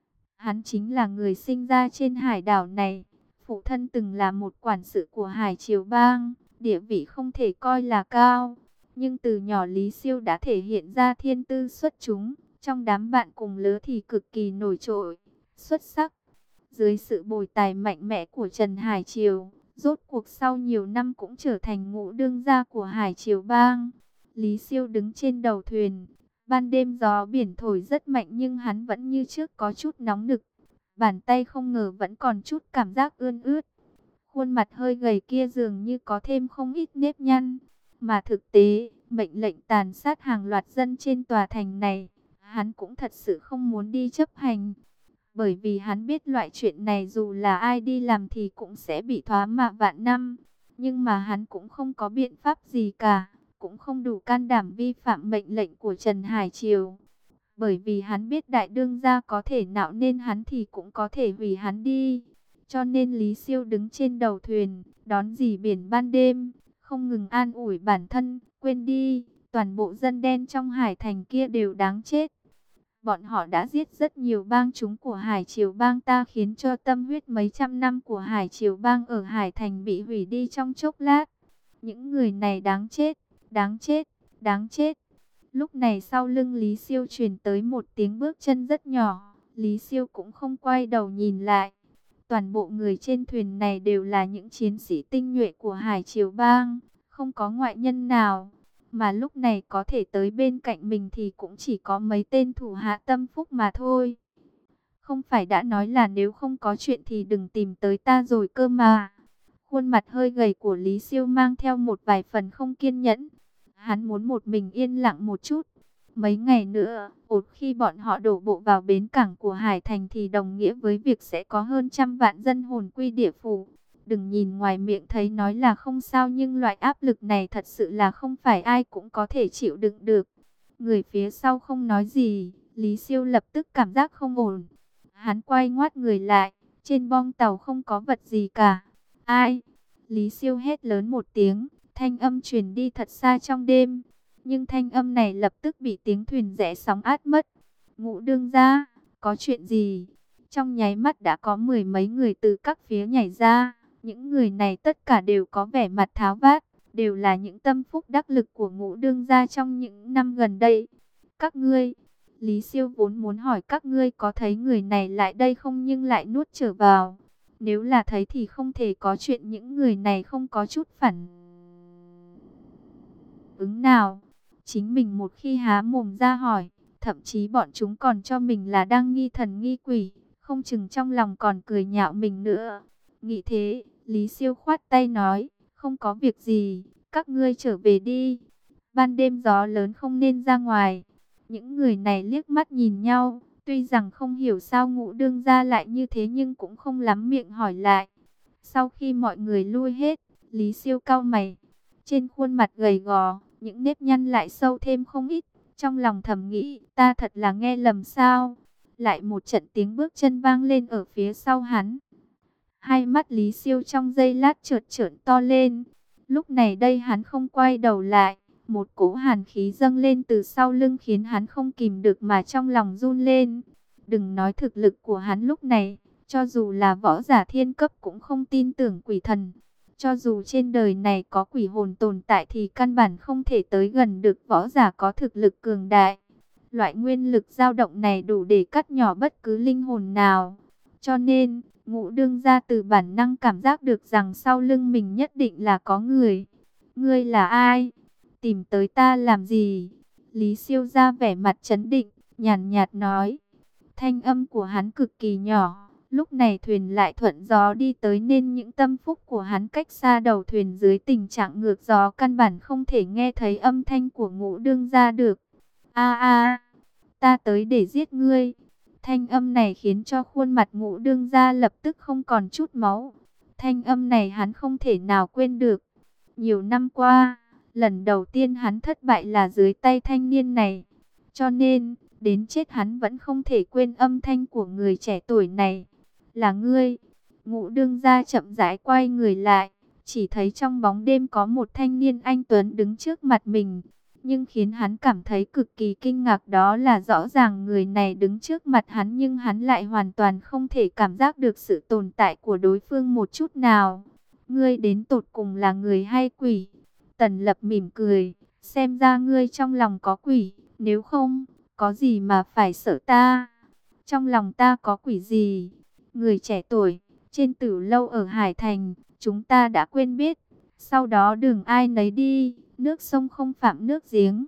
S1: Hắn chính là người sinh ra trên hải đảo này. Phụ thân từng là một quản sự của Hải Triều bang, địa vị không thể coi là cao. Nhưng từ nhỏ Lý Siêu đã thể hiện ra thiên tư xuất chúng. Trong đám bạn cùng lứa thì cực kỳ nổi trội, xuất sắc. Dưới sự bồi tài mạnh mẽ của Trần Hải Triều, rốt cuộc sau nhiều năm cũng trở thành Ngũ Đương gia của Hải Triều bang. Lý Siêu đứng trên đầu thuyền. Ban đêm gió biển thổi rất mạnh nhưng hắn vẫn như trước có chút nóng nực. Bàn tay không ngờ vẫn còn chút cảm giác ươn ướt. Khuôn mặt hơi gầy kia dường như có thêm không ít nếp nhăn. Mà thực tế, mệnh lệnh tàn sát hàng loạt dân trên tòa thành này, hắn cũng thật sự không muốn đi chấp hành. Bởi vì hắn biết loại chuyện này dù là ai đi làm thì cũng sẽ bị thoá mạ vạn năm. Nhưng mà hắn cũng không có biện pháp gì cả, cũng không đủ can đảm vi phạm mệnh lệnh của Trần Hải Triều. Bởi vì hắn biết đại đương gia có thể nạo nên hắn thì cũng có thể hủy hắn đi. Cho nên Lý Siêu đứng trên đầu thuyền, đón dì biển ban đêm, không ngừng an ủi bản thân, quên đi, toàn bộ dân đen trong hải thành kia đều đáng chết. Bọn họ đã giết rất nhiều bang chúng của Hải Triều bang ta, khiến cho tâm huyết mấy trăm năm của Hải Triều bang ở Hải Thành bị hủy đi trong chốc lát. Những người này đáng chết, đáng chết, đáng chết. Lúc này sau lưng Lý Siêu truyền tới một tiếng bước chân rất nhỏ. Lý Siêu cũng không quay đầu nhìn lại. Toàn bộ người trên thuyền này đều là những chiến sĩ tinh nhuệ của Hải Triều bang, không có ngoại nhân nào. Mà lúc này có thể tới bên cạnh mình thì cũng chỉ có mấy tên thủ hạ tâm phúc mà thôi. Không phải đã nói là nếu không có chuyện thì đừng tìm tới ta rồi cơ mà. Khuôn mặt hơi gầy của Lý Siêu mang theo một vài phần không kiên nhẫn. Hắn muốn một mình yên lặng một chút. Mấy ngày nữa, một khi bọn họ đổ bộ vào bến cảng của Hải Thành thì đồng nghĩa với việc sẽ có hơn trăm vạn dân hồn quy địa phủ. Đừng nhìn ngoài miệng thấy nói là không sao nhưng loại áp lực này thật sự là không phải ai cũng có thể chịu đựng được. Người phía sau không nói gì, Lý Siêu lập tức cảm giác không ổn. Hắn quay ngoắt người lại, trên bong tàu không có vật gì cả. Ai? Lý Siêu hét lớn một tiếng, thanh âm truyền đi thật xa trong đêm. Nhưng thanh âm này lập tức bị tiếng thuyền rẽ sóng át mất. Ngũ Đương gia, có chuyện gì? Trong nháy mắt đã có mười mấy người từ các phía nhảy ra. Những người này tất cả đều có vẻ mặt tháo vát, đều là những tâm phúc đắc lực của Ngũ Đương gia trong những năm gần đây. Các ngươi, Lý Siêu vốn muốn hỏi các ngươi có thấy người này lại đây không nhưng lại nuốt trở vào. Nếu là thấy thì không thể có chuyện những người này không có chút phản ứng nào. Chính mình một khi há mồm ra hỏi, Thậm chí bọn chúng còn cho mình là đang nghi thần nghi quỷ, không chừng trong lòng còn cười nhạo mình nữa. Nghĩ thế, Lý Siêu khoát tay nói, không có việc gì, các ngươi trở về đi. Ban đêm gió lớn không nên ra ngoài. Những người này liếc mắt nhìn nhau, tuy rằng không hiểu sao Ngũ đương gia lại như thế nhưng cũng không lắm miệng hỏi lại. Sau khi mọi người lui hết, Lý Siêu cau mày, trên khuôn mặt gầy gò, những nếp nhăn lại sâu thêm không ít. Trong lòng thầm nghĩ, ta thật là nghe lầm sao? Lại một trận tiếng bước chân vang lên ở phía sau hắn. Hai mắt Lý Siêu trong giây lát chợt trợn to lên. Lúc này đây hắn không quay đầu lại. Một cỗ hàn khí dâng lên từ sau lưng khiến hắn không kìm được mà trong lòng run lên. Đừng nói thực lực của hắn lúc này, cho dù là võ giả thiên cấp cũng không tin tưởng quỷ thần. Cho dù trên đời này có quỷ hồn tồn tại thì căn bản không thể tới gần được võ giả có thực lực cường đại. Loại nguyên lực dao động này đủ để cắt nhỏ bất cứ linh hồn nào. Cho nên, Ngũ đương gia từ bản năng cảm giác được rằng sau lưng mình nhất định là có người. Ngươi là ai? Tìm tới ta làm gì? Lý Siêu ra vẻ mặt trấn định, nhàn nhạt nói. Thanh âm của hắn cực kỳ nhỏ. Lúc này thuyền lại thuận gió đi tới nên những tâm phúc của hắn cách xa đầu thuyền dưới tình trạng ngược gió căn bản không thể nghe thấy âm thanh của Ngũ đương gia được. A a, ta tới để giết ngươi. Thanh âm này khiến cho khuôn mặt Ngũ đương gia lập tức không còn chút máu. Thanh âm này hắn không thể nào quên được. Nhiều năm qua, lần đầu tiên hắn thất bại là dưới tay thanh niên này. Cho nên, đến chết hắn vẫn không thể quên âm thanh của người trẻ tuổi này. Là ngươi. Ngũ đương gia chậm rãi quay người lại. Chỉ thấy trong bóng đêm có một thanh niên anh tuấn đứng trước mặt mình. Nhưng khiến hắn cảm thấy cực kỳ kinh ngạc đó là rõ ràng người này đứng trước mặt hắn nhưng hắn lại hoàn toàn không thể cảm giác được sự tồn tại của đối phương một chút nào. Ngươi đến tột cùng là người hay quỷ? Tần Lập mỉm cười, xem ra ngươi trong lòng có quỷ, nếu không, có gì mà phải sợ ta? Trong lòng ta có quỷ gì? Người trẻ tuổi, trên Tử lâu ở Hải Thành, chúng ta đã quên biết, sau đó đừng ai nấy đi. Nước sông không phạm nước giếng.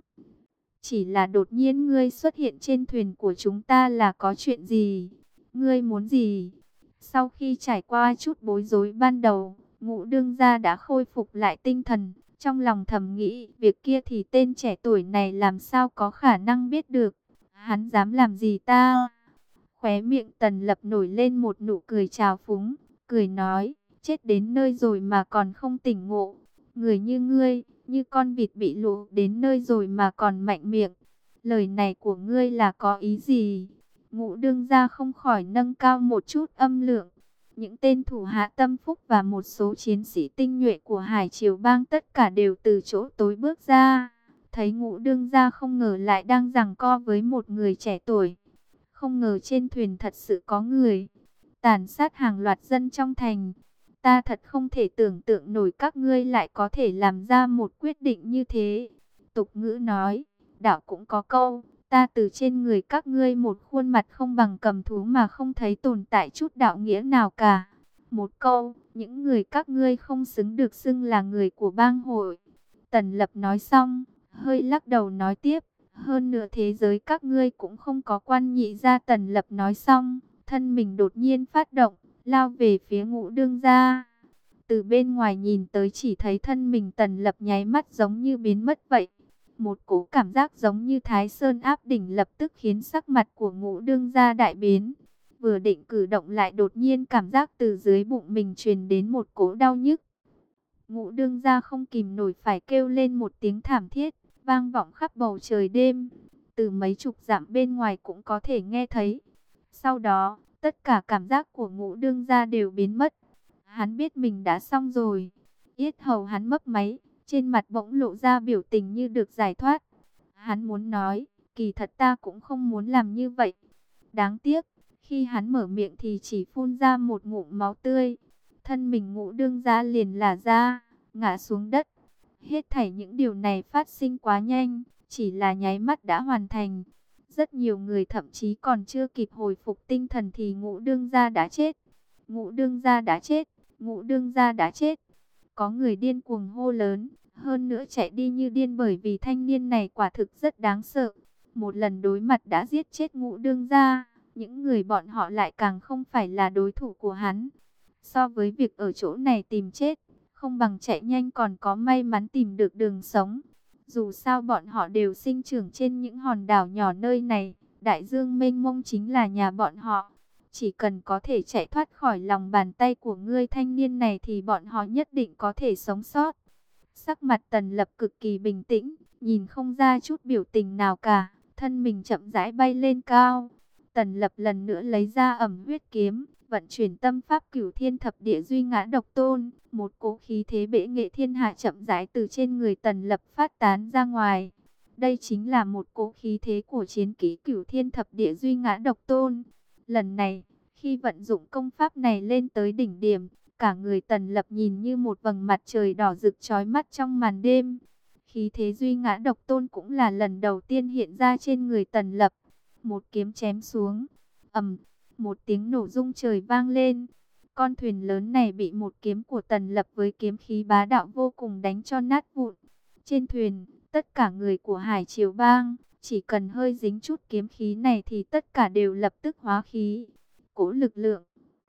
S1: Chỉ là đột nhiên ngươi xuất hiện trên thuyền của chúng ta là có chuyện gì? Ngươi muốn gì? Sau khi trải qua chút bối rối ban đầu, Ngũ đương gia đã khôi phục lại tinh thần. Trong lòng thầm nghĩ, việc kia thì tên trẻ tuổi này làm sao có khả năng biết được. Hắn dám làm gì ta? Khóe miệng Tần Lập nổi lên một nụ cười trào phúng, cười nói, chết đến nơi rồi mà còn không tỉnh ngộ. Người như ngươi, như con vịt bị lũ đến nơi rồi mà còn mạnh miệng. Lời này của ngươi là có ý gì? Ngũ đương gia không khỏi nâng cao một chút âm lượng. Những tên thủ hạ tâm phúc và một số chiến sĩ tinh nhuệ của Hải Triều Bang tất cả đều từ chỗ tối bước ra. Thấy Ngũ đương gia không ngờ lại đang giằng co với một người trẻ tuổi. Không ngờ trên thuyền thật sự có người tàn sát hàng loạt dân trong thành. Ta thật không thể tưởng tượng nổi các ngươi lại có thể làm ra một quyết định như thế. Tục ngữ nói, đạo cũng có câu, ta từ trên người các ngươi một khuôn mặt không bằng cầm thú mà không thấy tồn tại chút đạo nghĩa nào cả. Một câu, những người các ngươi không xứng được xưng là người của bang hội. Tần Lập nói xong, hơi lắc đầu nói tiếp, hơn nửa thế giới các ngươi cũng không có quan nhị gia. Tần Lập nói xong, thân mình đột nhiên phát động, lao về phía Ngũ đương gia. Từ bên ngoài nhìn tới chỉ thấy thân mình Tần Lập nháy mắt giống như biến mất vậy. Một cỗ cảm giác giống như Thái Sơn áp đỉnh lập tức khiến sắc mặt của Ngũ đương gia đại biến. Vừa định cử động lại đột nhiên cảm giác từ dưới bụng mình truyền đến một cỗ đau nhức. Ngũ đương gia không kìm nổi phải kêu lên một tiếng thảm thiết, vang vọng khắp bầu trời đêm. Từ mấy chục dặm bên ngoài cũng có thể nghe thấy. Sau đó, tất cả cảm giác của Ngũ đương gia đều biến mất. Hắn biết mình đã xong rồi. Yết hầu hắn mấp máy, trên mặt bỗng lộ ra biểu tình như được giải thoát. Hắn muốn nói, kỳ thật ta cũng không muốn làm như vậy. Đáng tiếc, khi hắn mở miệng thì chỉ phun ra một ngụm máu tươi. Thân mình Ngũ đương gia liền lả ra, ngã xuống đất. Hết thảy những điều này phát sinh quá nhanh, chỉ là nháy mắt đã hoàn thành. Rất nhiều người thậm chí còn chưa kịp hồi phục tinh thần thì Ngũ đương gia đã chết. Ngũ đương gia đã chết, Ngũ đương gia đã chết. Có người điên cuồng hô lớn, hơn nữa chạy đi như điên bởi vì thanh niên này quả thực rất đáng sợ. Một lần đối mặt đã giết chết Ngũ đương gia, những người bọn họ lại càng không phải là đối thủ của hắn. So với việc ở chỗ này tìm chết, không bằng chạy nhanh còn có may mắn tìm được đường sống. Dù sao bọn họ đều sinh trưởng trên những hòn đảo nhỏ nơi này, đại dương mênh mông chính là nhà bọn họ. Chỉ cần có thể chạy thoát khỏi lòng bàn tay của ngươi thanh niên này thì bọn họ nhất định có thể sống sót. Sắc mặt Tần Lập cực kỳ bình tĩnh, nhìn không ra chút biểu tình nào cả, thân mình chậm rãi bay lên cao. Tần Lập lần nữa lấy ra ẩm huyết kiếm, vận chuyển tâm pháp Cửu Thiên Thập Địa Duy Ngã Độc Tôn, một cỗ khí thế bệ nghệ thiên hạ chậm rãi từ trên người Tần Lập phát tán ra ngoài. Đây chính là một cỗ khí thế của chiến kỹ Cửu Thiên Thập Địa Duy Ngã Độc Tôn. Lần này, khi vận dụng công pháp này lên tới đỉnh điểm, cả người Tần Lập nhìn như một vầng mặt trời đỏ rực chói mắt trong màn đêm. Khí thế Duy Ngã Độc Tôn cũng là lần đầu tiên hiện ra trên người Tần Lập. Một kiếm chém xuống, ầm, một tiếng nổ rung trời vang lên. Con thuyền lớn này bị một kiếm của Tần Lập với kiếm khí bá đạo vô cùng đánh cho nát vụn. Trên thuyền, tất cả người của Hải Triều Bang, chỉ cần hơi dính chút kiếm khí này thì tất cả đều lập tức hóa khí. Cỗ lực lượng.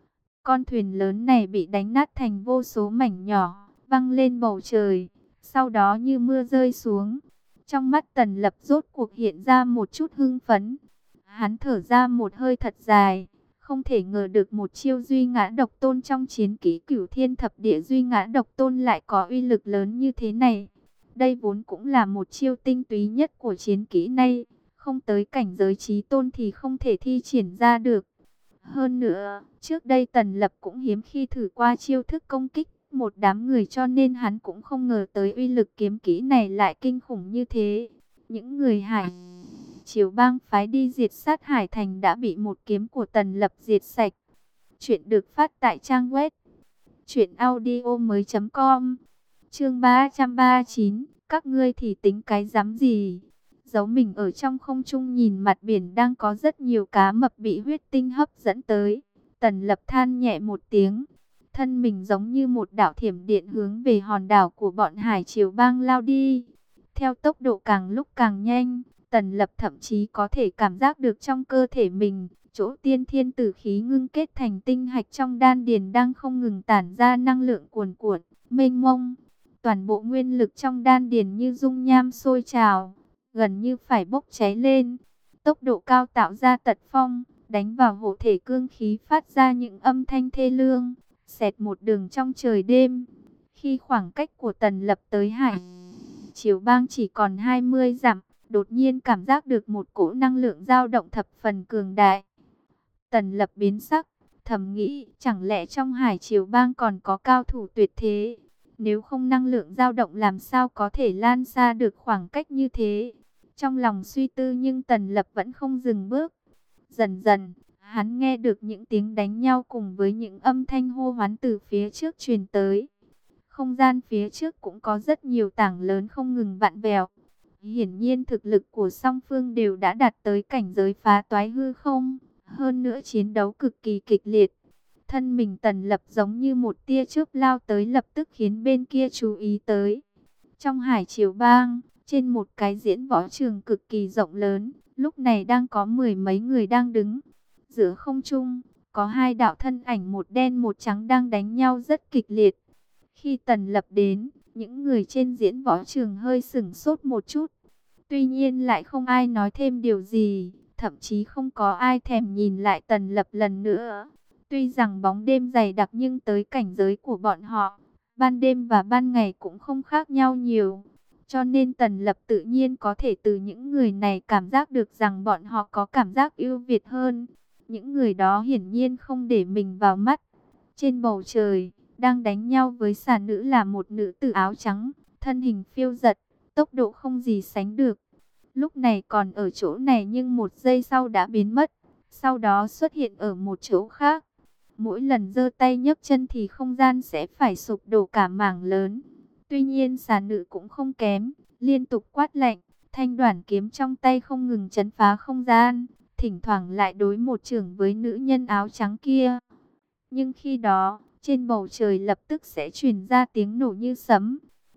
S1: Con thuyền lớn này bị đánh nát thành vô số mảnh nhỏ, văng lên bầu trời, sau đó như mưa rơi xuống. Trong mắt Tần Lập rốt cuộc hiện ra một chút hưng phấn. Hắn thở ra một hơi thật dài, không thể ngờ được một chiêu Duy Ngã Độc Tôn trong chiến kỹ Cửu Thiên Thập Địa Duy Ngã Độc Tôn lại có uy lực lớn như thế này. Đây vốn cũng là một chiêu tinh túy nhất của chiến kỹ này, không tới cảnh giới chí tôn thì không thể thi triển ra được. Hơn nữa, trước đây Tần Lập cũng hiếm khi thử qua chiêu thức công kích một đám người, cho nên hắn cũng không ngờ tới uy lực kiếm kỹ này lại kinh khủng như thế. Những người Hải Triều Bang phái đi diệt sát Hải Thành đã bị một kiếm của Tần Lập diệt sạch. Chuyện được phát tại trang web truyện audio mới chấm com. Chương ba trăm ba mươi chín, các ngươi thì tính cái dám gì? Giấu mình ở trong không trung nhìn mặt biển đang có rất nhiều cá mập bị huyết tinh hấp dẫn tới. Tần Lập than nhẹ một tiếng, thân mình giống như một đạo thiểm điện hướng về hòn đảo của bọn Hải Triều Bang lao đi. Theo tốc độ càng lúc càng nhanh, Tần Lập thậm chí có thể cảm giác được trong cơ thể mình, chỗ tiên thiên tử khí ngưng kết thành tinh hạch trong đan điền đang không ngừng tản ra năng lượng cuồn cuộn, mênh mông. Toàn bộ nguyên lực trong đan điền như dung nham sôi trào, gần như phải bốc cháy lên. Tốc độ cao tạo ra tật phong, đánh vào hộ thể cương khí phát ra những âm thanh thê lương, xẹt một đường trong trời đêm. Khi khoảng cách của Tần Lập tới Hải Triều Bang chỉ còn hai mươi dặm, đột nhiên cảm giác được một cỗ năng lượng dao động thập phần cường đại. Tần Lập biến sắc, thầm nghĩ chẳng lẽ trong Hải Triều Bang còn có cao thủ tuyệt thế? Nếu không năng lượng dao động làm sao có thể lan xa được khoảng cách như thế? Trong lòng suy tư nhưng Tần Lập vẫn không dừng bước. Dần dần, hắn nghe được những tiếng đánh nhau cùng với những âm thanh hô hoán từ phía trước truyền tới. Không gian phía trước cũng có rất nhiều tảng lớn không ngừng vặn vẹo. Hiển nhiên thực lực của song phương đều đã đạt tới cảnh giới phá toái hư không. Hơn nữa chiến đấu cực kỳ kịch liệt. Thân mình Tần Lập giống như một tia chớp lao tới, lập tức khiến bên kia chú ý tới. Trong Hải Triều Bang, trên một cái diễn võ trường cực kỳ rộng lớn, lúc này đang có mười mấy người đang đứng. Giữa không trung, có hai đạo thân ảnh một đen một trắng đang đánh nhau rất kịch liệt. Khi Tần Lập đến, những người trên diễn võ trường hơi sửng sốt một chút. Tuy nhiên lại không ai nói thêm điều gì, thậm chí không có ai thèm nhìn lại Tần Lập lần nữa. Tuy rằng bóng đêm dày đặc nhưng tới cảnh giới của bọn họ, ban đêm và ban ngày cũng không khác nhau nhiều. Cho nên Tần Lập tự nhiên có thể từ những người này cảm giác được rằng bọn họ có cảm giác ưu việt hơn. Những người đó hiển nhiên không để mình vào mắt. Trên bầu trời, đang đánh nhau với xà nữ là một nữ tử áo trắng, thân hình phiêu dật, tốc độ không gì sánh được. Lúc này còn ở chỗ này nhưng một giây sau đã biến mất, sau đó xuất hiện ở một chỗ khác. Mỗi lần giơ tay nhấc chân thì không gian sẽ phải sụp đổ cả mảng lớn. Tuy nhiên xà nữ cũng không kém, liên tục quát lạnh, thanh đoản kiếm trong tay không ngừng chấn phá không gian, thỉnh thoảng lại đối một chưởng với nữ nhân áo trắng kia. Nhưng khi đó, trên bầu trời lập tức sẽ truyền ra tiếng nổ như sấm.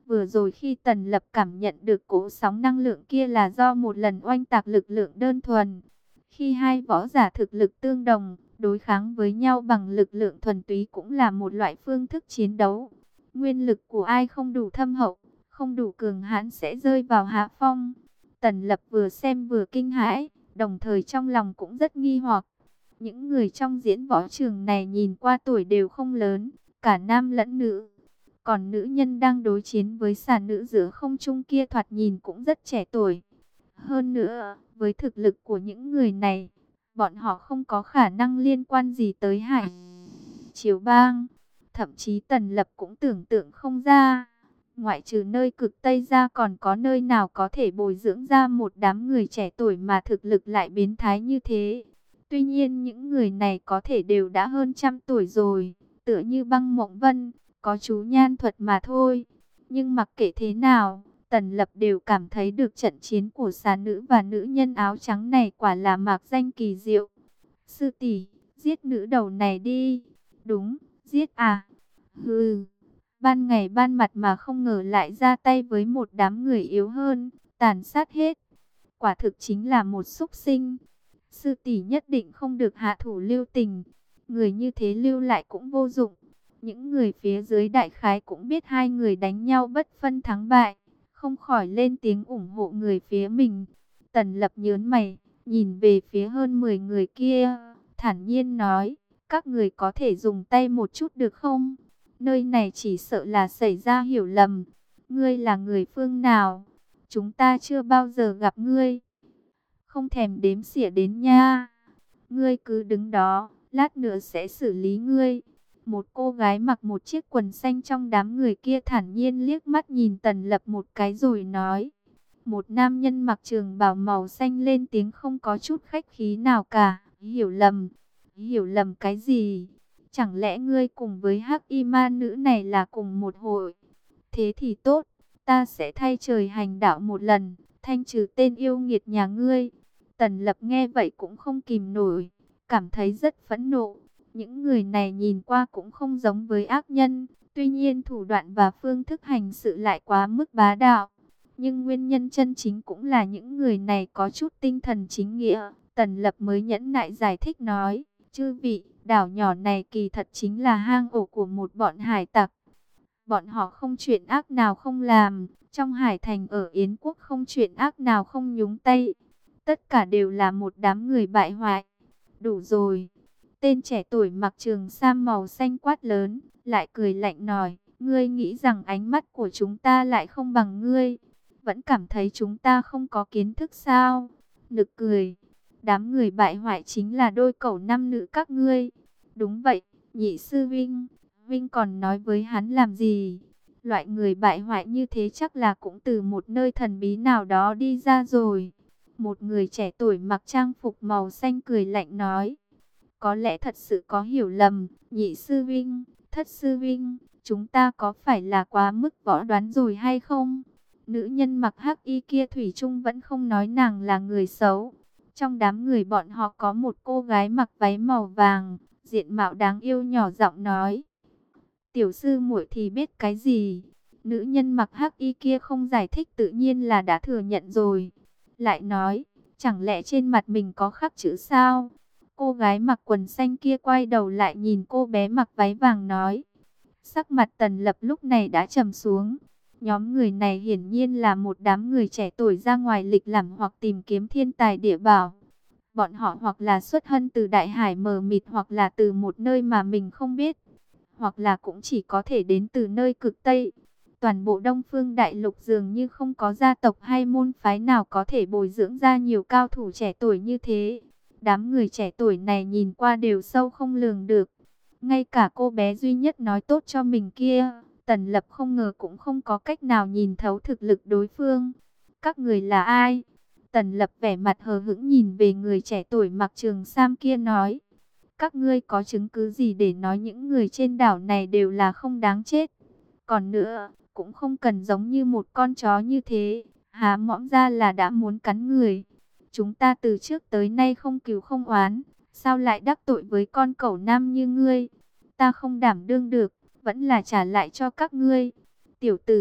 S1: Vừa rồi khi Tần Lập cảm nhận được cỗ sóng năng lượng kia là do một lần oanh tạc lực lượng đơn thuần. Khi hai võ giả thực lực tương đồng, đối kháng với nhau bằng lực lượng thuần túy cũng là một loại phương thức chiến đấu. Nguyên lực của ai không đủ thâm hậu, không đủ cường hãn sẽ rơi vào hạ phong. Tần Lập vừa xem vừa kinh hãi, đồng thời trong lòng cũng rất nghi hoặc. Những người trong diễn võ trường này nhìn qua tuổi đều không lớn, cả nam lẫn nữ. Còn nữ nhân đang đối chiến với xà nữ giữa không trung kia thoạt nhìn cũng rất trẻ tuổi. Hơn nữa, với thực lực của những người này, bọn họ không có khả năng liên quan gì tới Hải Triều Bang. Thậm chí Tần Lập cũng tưởng tượng không ra. Ngoại trừ nơi cực Tây ra còn có nơi nào có thể bồi dưỡng ra một đám người trẻ tuổi mà thực lực lại biến thái như thế. Tuy nhiên những người này có thể đều đã hơn trăm tuổi rồi, tựa như Băng Mộng Vân, có chú nhan thuật mà thôi. Nhưng mặc kệ thế nào, Tần Lập đều cảm thấy được trận chiến của xà nữ và nữ nhân áo trắng này quả là mạc danh kỳ diệu. Sư tỷ, giết nữ đầu này đi. Đúng, giết à? Hừ, ban ngày ban mặt mà không ngờ lại ra tay với một đám người yếu hơn, tàn sát hết. Quả thực chính là một súc sinh. Sư tỷ nhất định không được hạ thủ lưu tình. Người như thế lưu lại cũng vô dụng. Những người phía dưới đại khái cũng biết hai người đánh nhau bất phân thắng bại, không khỏi lên tiếng ủng hộ người phía mình. Tần Lập nhớn mày, nhìn về phía hơn mười người kia, thản nhiên nói, các người có thể dùng tay một chút được không? Nơi này chỉ sợ là xảy ra hiểu lầm. Ngươi là người phương nào? Chúng ta chưa bao giờ gặp ngươi. Không thèm đếm xỉa đến nha. Ngươi cứ đứng đó, lát nữa sẽ xử lý ngươi. Một cô gái mặc một chiếc quần xanh trong đám người kia thản nhiên liếc mắt nhìn Tần Lập một cái rồi nói. Một nam nhân mặc trường bào màu xanh lên tiếng không có chút khách khí nào cả. Hiểu lầm. Hiểu lầm cái gì? Chẳng lẽ ngươi cùng với hắc y ma nữ này là cùng một hội? Thế thì tốt, ta sẽ thay trời hành đạo một lần, thanh trừ tên yêu nghiệt nhà ngươi. Tần Lập nghe vậy cũng không kìm nổi, cảm thấy rất phẫn nộ. Những người này nhìn qua cũng không giống với ác nhân, tuy nhiên thủ đoạn và phương thức hành sự lại quá mức bá đạo. Nhưng nguyên nhân chân chính cũng là những người này có chút tinh thần chính nghĩa. Tần Lập mới nhẫn nại giải thích nói, chư vị, đảo nhỏ này kỳ thật chính là hang ổ của một bọn hải tặc. Bọn họ không chuyện ác nào không làm, trong hải thành ở Yến quốc không chuyện ác nào không nhúng tay. Tất cả đều là một đám người bại hoại. Đủ rồi. Tên trẻ tuổi mặc trường sam màu xanh quát lớn, lại cười lạnh nói, ngươi nghĩ rằng ánh mắt của chúng ta lại không bằng ngươi, vẫn cảm thấy chúng ta không có kiến thức sao? Nực cười, đám người bại hoại chính là đôi cẩu nam nữ các ngươi. Đúng vậy, nhị sư Vinh, Vinh còn nói với hắn làm gì? Loại người bại hoại như thế chắc là cũng từ một nơi thần bí nào đó đi ra rồi. Một người trẻ tuổi mặc trang phục màu xanh cười lạnh nói. Có lẽ thật sự có hiểu lầm, nhị sư Vinh, thất sư Vinh, chúng ta có phải là quá mức võ đoán rồi hay không? Nữ nhân mặc hắc y kia thủy chung vẫn không nói nàng là người xấu. Trong đám người bọn họ có một cô gái mặc váy màu vàng, diện mạo đáng yêu nhỏ giọng nói. Tiểu sư muội thì biết cái gì? Nữ nhân mặc hắc y kia không giải thích tự nhiên là đã thừa nhận rồi. Lại nói, chẳng lẽ trên mặt mình có khắc chữ sao? Cô gái mặc quần xanh kia quay đầu lại nhìn cô bé mặc váy vàng nói. Sắc mặt Tần Lập lúc này đã trầm xuống. Nhóm người này hiển nhiên là một đám người trẻ tuổi ra ngoài lịch lãm hoặc tìm kiếm thiên tài địa bảo. Bọn họ hoặc là xuất thân từ đại hải mờ mịt hoặc là từ một nơi mà mình không biết. Hoặc là cũng chỉ có thể đến từ nơi cực Tây. Toàn bộ Đông Phương Đại Lục dường như không có gia tộc hay môn phái nào có thể bồi dưỡng ra nhiều cao thủ trẻ tuổi như thế. Đám người trẻ tuổi này nhìn qua đều sâu không lường được. Ngay cả cô bé duy nhất nói tốt cho mình kia, Tần Lập không ngờ cũng không có cách nào nhìn thấu thực lực đối phương. Các người là ai? Tần Lập vẻ mặt hờ hững nhìn về người trẻ tuổi mặc trường sam kia nói. Các ngươi có chứng cứ gì để nói những người trên đảo này đều là không đáng chết? Còn nữa, cũng không cần giống như một con chó như thế, há mõm ra là đã muốn cắn người. Chúng ta từ trước tới nay không cừu không oán, sao lại đắc tội với con cẩu nam như ngươi? Ta không đảm đương được, vẫn là trả lại cho các ngươi. Tiểu tử,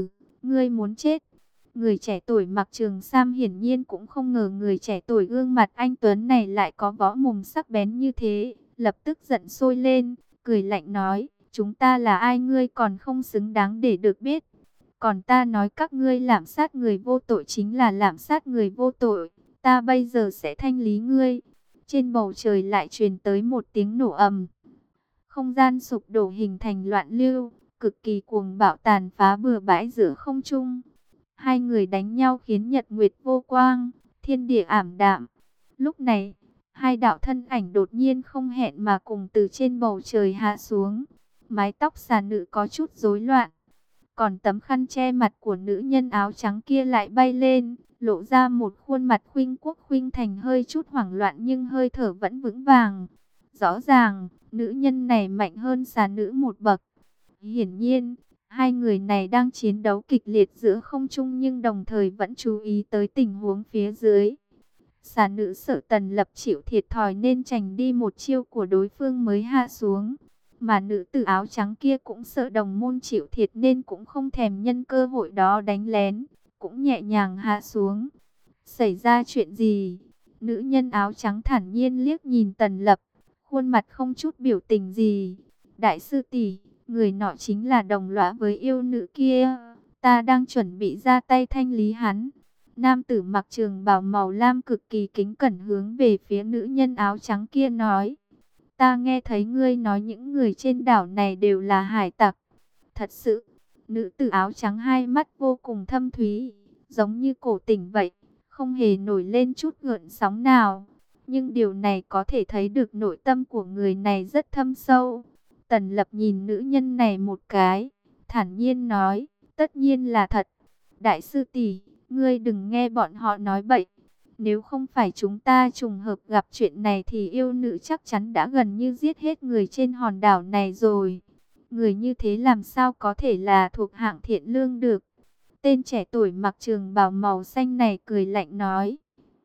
S1: ngươi muốn chết. Người trẻ tuổi mặc trường sam hiển nhiên cũng không ngờ người trẻ tuổi gương mặt anh tuấn này lại có võ mồm sắc bén như thế, lập tức giận sôi lên, cười lạnh nói, chúng ta là ai ngươi còn không xứng đáng để được biết. Còn ta nói các ngươi lạm sát người vô tội chính là lạm sát người vô tội, ta bây giờ sẽ thanh lý ngươi. Trên bầu trời lại truyền tới một tiếng nổ ầm. Không gian sụp đổ hình thành loạn lưu, cực kỳ cuồng bạo tàn phá bừa bãi giữa không trung. Hai người đánh nhau khiến nhật nguyệt vô quang, thiên địa ảm đạm. Lúc này, hai đạo thân ảnh đột nhiên không hẹn mà cùng từ trên bầu trời hạ xuống. Mái tóc xà nữ có chút rối loạn, còn tấm khăn che mặt của nữ nhân áo trắng kia lại bay lên, lộ ra một khuôn mặt khuynh quốc khuynh thành hơi chút hoảng loạn nhưng hơi thở vẫn vững vàng. Rõ ràng, nữ nhân này mạnh hơn xà nữ một bậc. Hiển nhiên, hai người này đang chiến đấu kịch liệt giữa không trung nhưng đồng thời vẫn chú ý tới tình huống phía dưới. Xà nữ sợ Tần Lập chịu thiệt thòi nên tránh đi một chiêu của đối phương mới hạ xuống. Mà nữ tử áo trắng kia cũng sợ đồng môn chịu thiệt nên cũng không thèm nhân cơ hội đó đánh lén, cũng nhẹ nhàng hạ xuống. Xảy ra chuyện gì? Nữ nhân áo trắng thản nhiên liếc nhìn Tần Lập, khuôn mặt không chút biểu tình gì. Đại sư tỷ, người nọ chính là đồng lõa với yêu nữ kia, ta đang chuẩn bị ra tay thanh lý hắn. Nam tử mặc trường bào màu lam cực kỳ kính cẩn hướng về phía nữ nhân áo trắng kia nói. Ta nghe thấy ngươi nói những người trên đảo này đều là hải tặc. Thật sự, nữ tử áo trắng hai mắt vô cùng thâm thúy, giống như cổ tỉnh vậy, không hề nổi lên chút gợn sóng nào. Nhưng điều này có thể thấy được nội tâm của người này rất thâm sâu. Tần Lập nhìn nữ nhân này một cái, thản nhiên nói, tất nhiên là thật. Đại sư tỷ, ngươi đừng nghe bọn họ nói bậy. Nếu không phải chúng ta trùng hợp gặp chuyện này thì yêu nữ chắc chắn đã gần như giết hết người trên hòn đảo này rồi. Người như thế làm sao có thể là thuộc hạng thiện lương được. Tên trẻ tuổi mặc trường bào màu xanh này cười lạnh nói.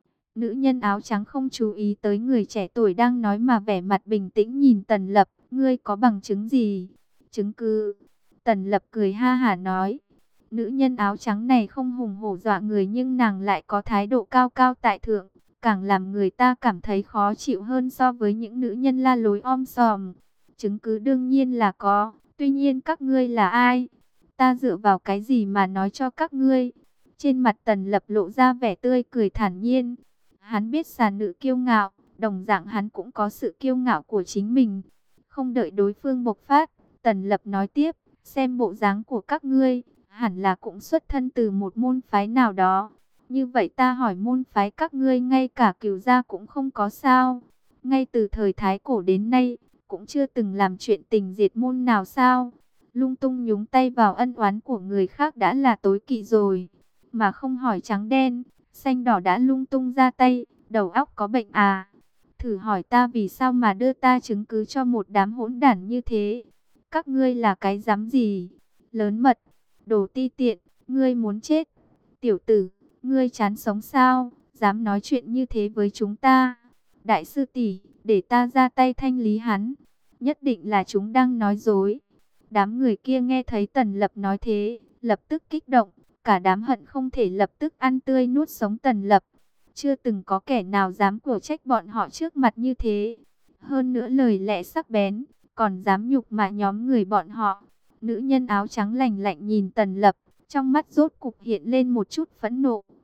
S1: Nữ nhân áo trắng không chú ý tới người trẻ tuổi đang nói mà vẻ mặt bình tĩnh nhìn Tần Lập. Ngươi có bằng chứng gì? Chứng cứ? Tần Lập cười ha hả nói. Nữ nhân áo trắng này không hùng hổ dọa người nhưng nàng lại có thái độ cao cao tại thượng, càng làm người ta cảm thấy khó chịu hơn so với những nữ nhân la lối om sòm. Chứng cứ đương nhiên là có, tuy nhiên các ngươi là ai? Ta dựa vào cái gì mà nói cho các ngươi? Trên mặt Tần Lập lộ ra vẻ tươi cười thản nhiên. Hắn biết xà nữ kiêu ngạo, đồng dạng hắn cũng có sự kiêu ngạo của chính mình. Không đợi đối phương bộc phát, Tần Lập nói tiếp, xem bộ dáng của các ngươi, hẳn là cũng xuất thân từ một môn phái nào đó. Như vậy ta hỏi môn phái các ngươi ngay cả Cửu gia cũng không có sao? Ngay từ thời Thái Cổ đến nay, cũng chưa từng làm chuyện tình diệt môn nào sao? Lung tung nhúng tay vào ân oán của người khác đã là tối kỵ rồi. Mà không hỏi trắng đen, xanh đỏ đã lung tung ra tay, đầu óc có bệnh à? Thử hỏi ta vì sao mà đưa ta chứng cứ cho một đám hỗn đản như thế? Các ngươi là cái dám gì? Lớn mật, đồ ti tiện, ngươi muốn chết. Tiểu tử, ngươi chán sống sao? Dám nói chuyện như thế với chúng ta? Đại sư tỷ, để ta ra tay thanh lý hắn. Nhất định là chúng đang nói dối. Đám người kia nghe thấy Tần Lập nói thế, lập tức kích động. Cả đám hận không thể lập tức ăn tươi nuốt sống Tần Lập. Chưa từng có kẻ nào dám cổ trách bọn họ trước mặt như thế. Hơn nữa lời lẽ sắc bén, còn dám nhục mạ nhóm người bọn họ. Nữ nhân áo trắng lạnh lạnh nhìn Tần Lập, trong mắt rốt cục hiện lên một chút phẫn nộ.